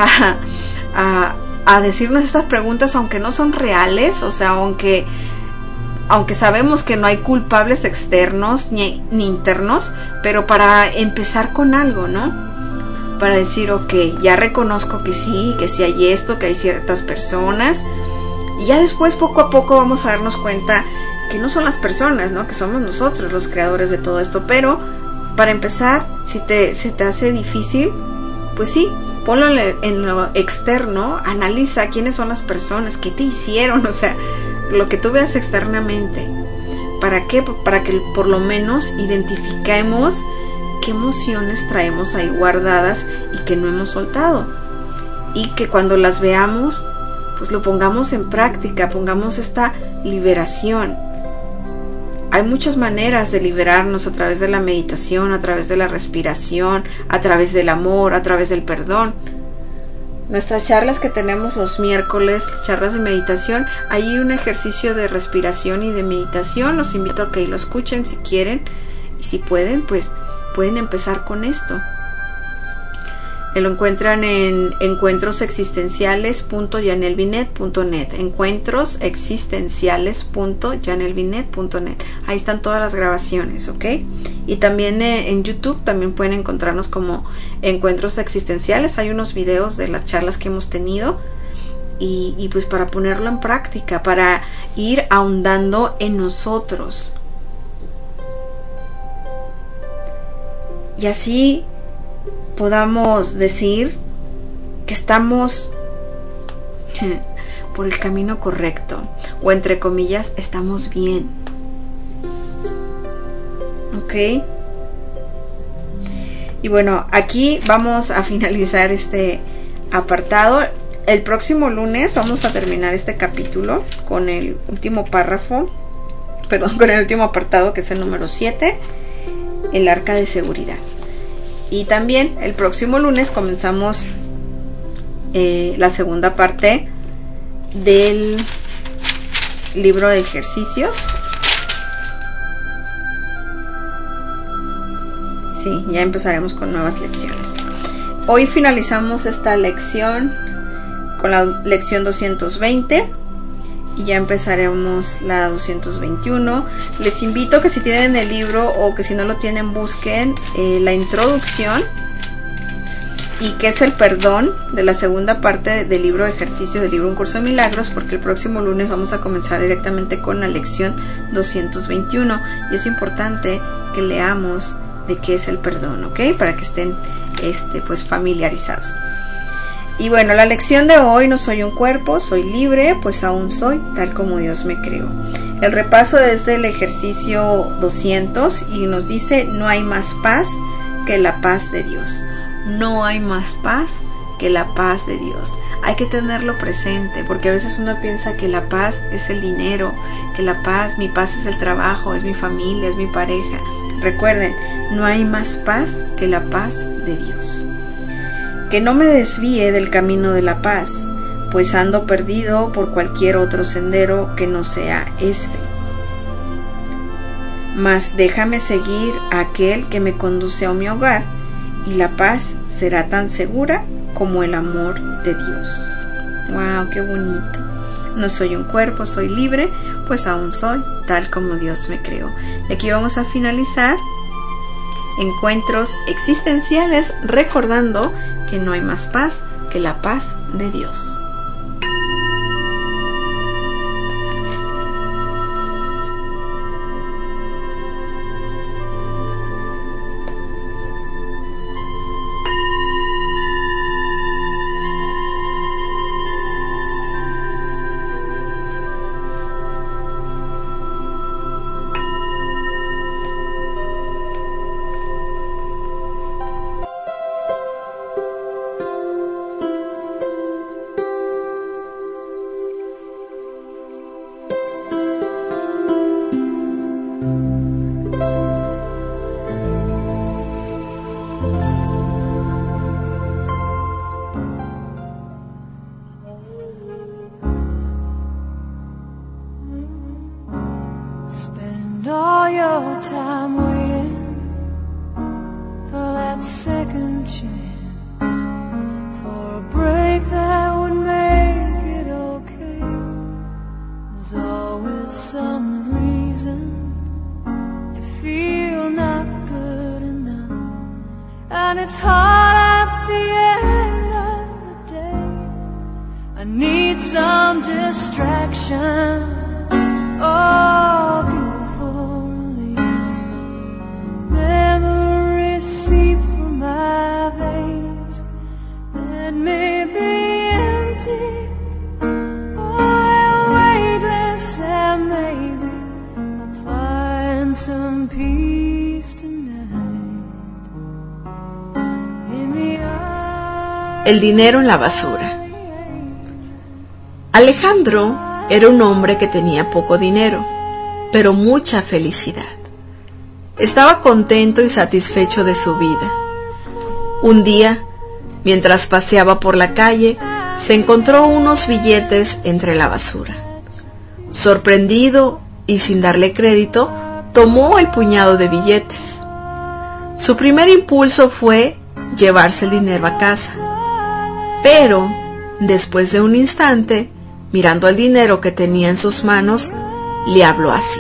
S7: a, a decirnos estas preguntas, aunque no son reales, o sea, aunque, aunque sabemos que no hay culpables externos ni, ni internos, pero para empezar con algo, ¿no? Para decir, ok, ya reconozco que sí, que sí hay esto, que hay ciertas personas, y ya después poco a poco vamos a darnos cuenta que no son las personas, ¿no? Que somos nosotros los creadores de todo esto. Pero para empezar, si te, se te hace difícil, pues sí, ponlo en lo externo, analiza quiénes son las personas, qué te hicieron, o sea, lo que tú veas externamente. ¿Para qué? Para que por lo menos identifiquemos qué emociones traemos ahí guardadas y que no hemos soltado. Y que cuando las veamos, pues lo pongamos en práctica, pongamos esta liberación. Hay muchas maneras de liberarnos a través de la meditación, a través de la respiración, a través del amor, a través del perdón. Nuestras charlas que tenemos los miércoles, charlas de meditación, hay un ejercicio de respiración y de meditación. Los invito a que lo escuchen si quieren y si pueden, pues pueden empezar con esto. Lo encuentran en encuentros existenciales punto janelbinet punto net, encuentros existenciales punto janelbinet punto net. Ahí están todas las grabaciones, ¿ok? Y también eh, en YouTube también pueden encontrarnos como Encuentros Existenciales. Hay unos videos de las charlas que hemos tenido y, y pues para ponerlo en práctica, para ir ahondando en nosotros. Y así podamos decir que estamos por el camino correcto, o entre comillas, estamos bien. ¿Ok? Y bueno, aquí vamos a finalizar este apartado. El próximo lunes vamos a terminar este capítulo con el último párrafo, perdón, con el último apartado, que es el número siete, el arca de seguridad. Y también el próximo lunes comenzamos eh, la segunda parte del libro de ejercicios. Sí, ya empezaremos con nuevas lecciones. Hoy finalizamos esta lección con la lección doscientos veinte. Y ya empezaremos la doscientos veintiuno. Les invito que si tienen el libro o que si no lo tienen, busquen eh, la introducción y qué es el perdón de la segunda parte del libro de ejercicios del libro Un Curso de Milagros, porque el próximo lunes vamos a comenzar directamente con la lección doscientos veintiuno y es importante que leamos de qué es el perdón, ¿ok? Para que estén este, pues familiarizados. Y bueno, la lección de hoy: no soy un cuerpo, soy libre, pues aún soy tal como Dios me creó. El repaso es del ejercicio doscientos y nos dice: no hay más paz que la paz de Dios. No hay más paz que la paz de Dios. Hay que tenerlo presente, porque a veces uno piensa que la paz es el dinero, que la paz, mi paz es el trabajo, es mi familia, es mi pareja. Recuerden, no hay más paz que la paz de Dios. Que no me desvíe del camino de la paz, pues ando perdido por cualquier otro sendero que no sea este. Mas déjame seguir a aquel que me conduce a mi hogar, y la paz será tan segura como el amor de Dios. ¡Wow! ¡Qué bonito! No soy un cuerpo, soy libre, pues aún soy tal como Dios me creó. Y aquí vamos a finalizar encuentros existenciales, recordando que no hay más paz que la paz de Dios.
S16: the end of the day, I need some distraction. Oh, beautiful release. Memories seep from my veins and may be empty. Oh, weightless, and maybe I'll find some peace tonight. In the eye.
S7: El dinero en la basura. Alejandro era un hombre que tenía poco dinero, pero mucha felicidad. Estaba contento y satisfecho de su vida. Un día, mientras paseaba por la calle, se encontró unos billetes entre la basura. Sorprendido y sin darle crédito, tomó el puñado de billetes. Su primer impulso fue llevarse el dinero a casa. Pero, después de un instante, mirando el dinero que tenía en sus manos, le habló así: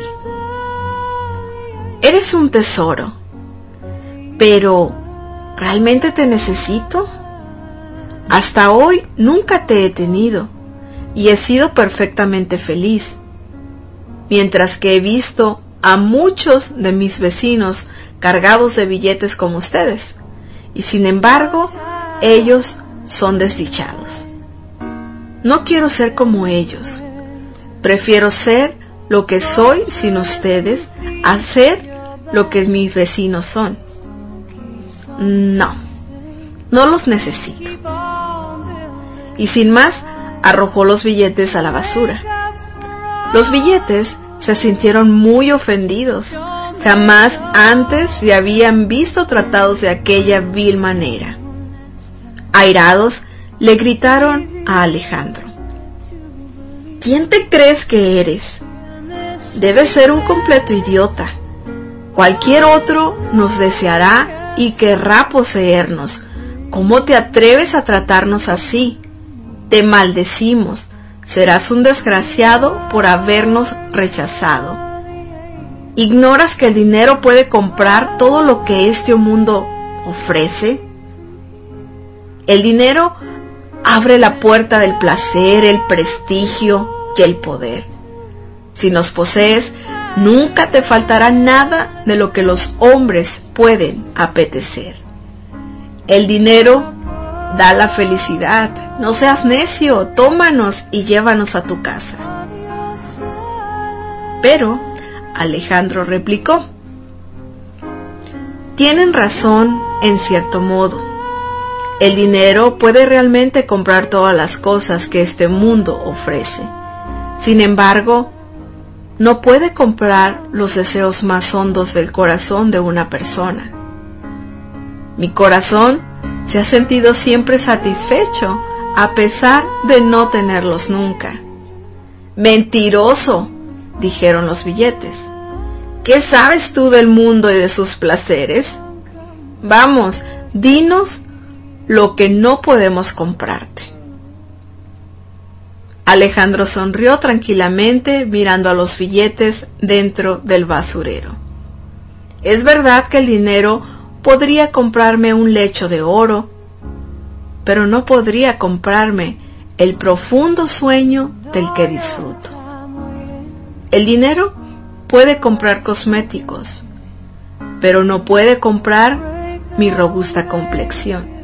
S7: eres un tesoro, pero ¿realmente te necesito? Hasta hoy nunca te he tenido y he sido perfectamente feliz, mientras que he visto a muchos de mis vecinos cargados de billetes como ustedes, y sin embargo ellos son desdichados. No quiero ser como ellos. Prefiero ser lo que soy sin ustedes a ser lo que mis vecinos son. No, no los necesito. Y sin más, arrojó los billetes a la basura. Los billetes se sintieron muy ofendidos. Jamás antes se habían visto tratados de aquella vil manera. Airados, le gritaron a Alejandro: ¿quién te crees que eres? Debes ser un completo idiota. Cualquier otro nos deseará y querrá poseernos. ¿Cómo te atreves a tratarnos así? Te maldecimos. Serás un desgraciado por habernos rechazado. ¿Ignoras que el dinero puede comprar todo lo que este mundo ofrece? El dinero abre la puerta del placer, el prestigio y el poder. Si nos posees, nunca te faltará nada de lo que los hombres pueden apetecer. El dinero da la felicidad. No seas necio, tómanos y llévanos a tu casa. Pero Alejandro replicó: tienen razón en cierto modo. El dinero puede realmente comprar todas las cosas que este mundo ofrece. Sin embargo, no puede comprar los deseos más hondos del corazón de una persona. Mi corazón se ha sentido siempre satisfecho a pesar de no tenerlos nunca. Mentiroso, dijeron los billetes. ¿Qué sabes tú del mundo y de sus placeres? Vamos, dinos lo que no podemos comprarte. Alejandro sonrió tranquilamente mirando a los billetes dentro del basurero. Es verdad que el dinero podría comprarme un lecho de oro, pero no podría comprarme el profundo sueño del que disfruto. El dinero puede comprar cosméticos, pero no puede comprar mi robusta complexión.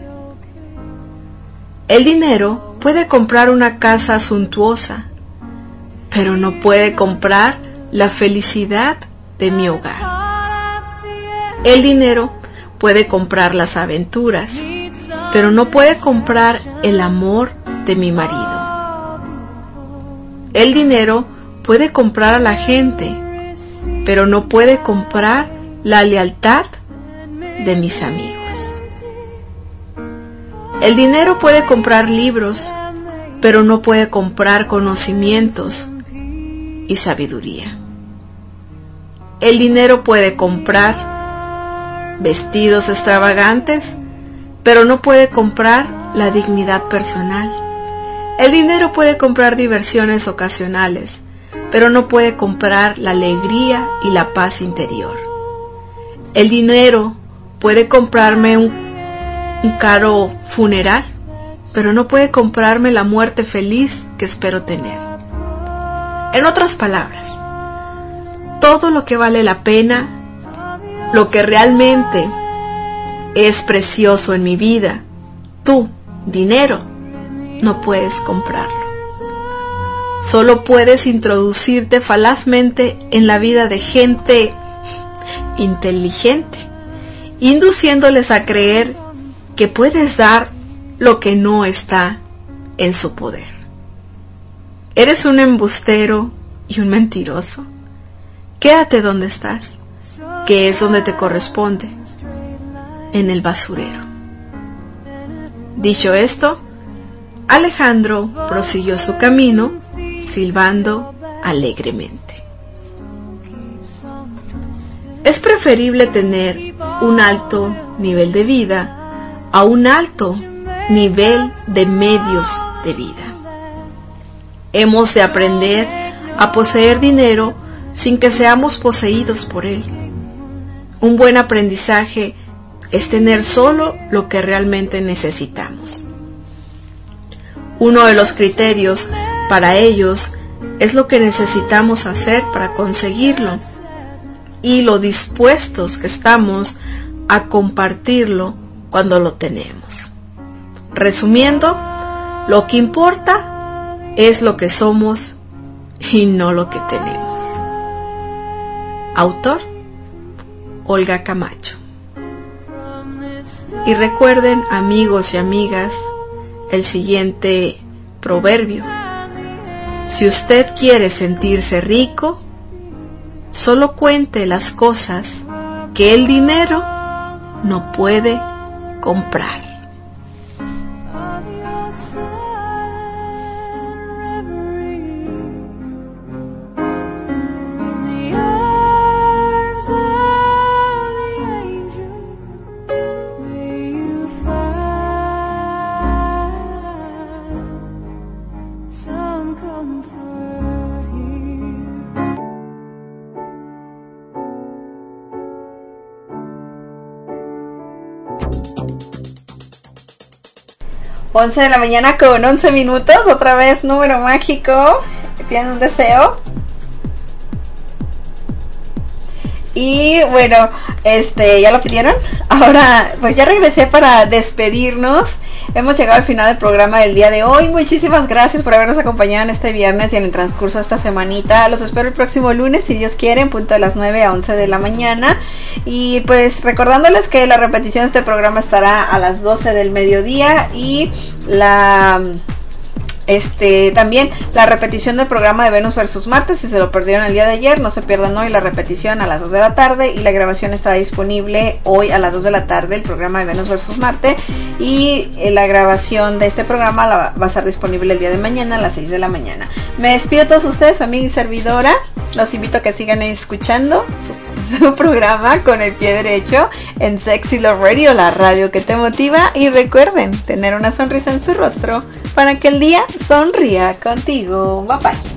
S7: El dinero puede comprar una casa suntuosa, pero no puede comprar la felicidad de mi hogar. El dinero puede comprar las aventuras, pero no puede comprar el amor de mi marido. El dinero puede comprar a la gente, pero no puede comprar la lealtad de mis amigos. El dinero puede comprar libros, pero no puede comprar conocimientos y sabiduría. El dinero puede comprar vestidos extravagantes, pero no puede comprar la dignidad personal. El dinero puede comprar diversiones ocasionales, pero no puede comprar la alegría y la paz interior. El dinero puede comprarme un un caro funeral, pero no puede comprarme la muerte feliz que espero tener. En otras palabras, todo lo que vale la pena, lo que realmente es precioso en mi vida, tú, dinero, no puedes comprarlo. Solo puedes introducirte falazmente en la vida de gente inteligente, induciéndoles a creer que puedes dar lo que no está en su poder. ¿Eres un embustero y un mentiroso? Quédate donde estás, que es donde te corresponde, en el basurero. Dicho esto, Alejandro prosiguió su camino, silbando alegremente. Es preferible tener un alto nivel de vida a un alto nivel de medios de vida. Hemos de aprender a poseer dinero sin que seamos poseídos por él. Un buen aprendizaje es tener solo lo que realmente necesitamos. Uno de los criterios para ellos es lo que necesitamos hacer para conseguirlo y lo dispuestos que estamos a compartirlo cuando lo tenemos. Resumiendo, lo que importa es lo que somos y no lo que tenemos. Autor: Olga Camacho. Y recuerden, amigos y amigas, el siguiente proverbio: si usted quiere sentirse rico, solo cuente las cosas que el dinero no puede comprar.
S3: once de la mañana con once minutos, otra vez número mágico, tienen un deseo. Y bueno, este, ¿ya lo pidieron? Ahora, pues ya regresé para despedirnos. Hemos llegado al final del programa del día de hoy. Muchísimas gracias por habernos acompañado en este viernes y en el transcurso de esta semanita. Los espero el próximo lunes, si Dios quiere, en punto de las nueve a once de la mañana. Y pues recordándoles que la repetición de este programa estará a las doce del mediodía y la... Este, también la repetición del programa de Venus versus Marte, si se lo perdieron el día de ayer, no se pierdan hoy la repetición a las dos de la tarde, y la grabación estará disponible hoy a las dos de la tarde, el programa de Venus versus Marte, y eh, la grabación de este programa la, va a estar disponible el día de mañana a las seis de la mañana. Me despido a todos ustedes, su amiga y servidora. Los invito a que sigan escuchando su, su programa Con el Pie Derecho en Sexy Love Radio, la radio que te motiva. Y recuerden tener una sonrisa en su rostro para que el día sonría contigo. Bye bye.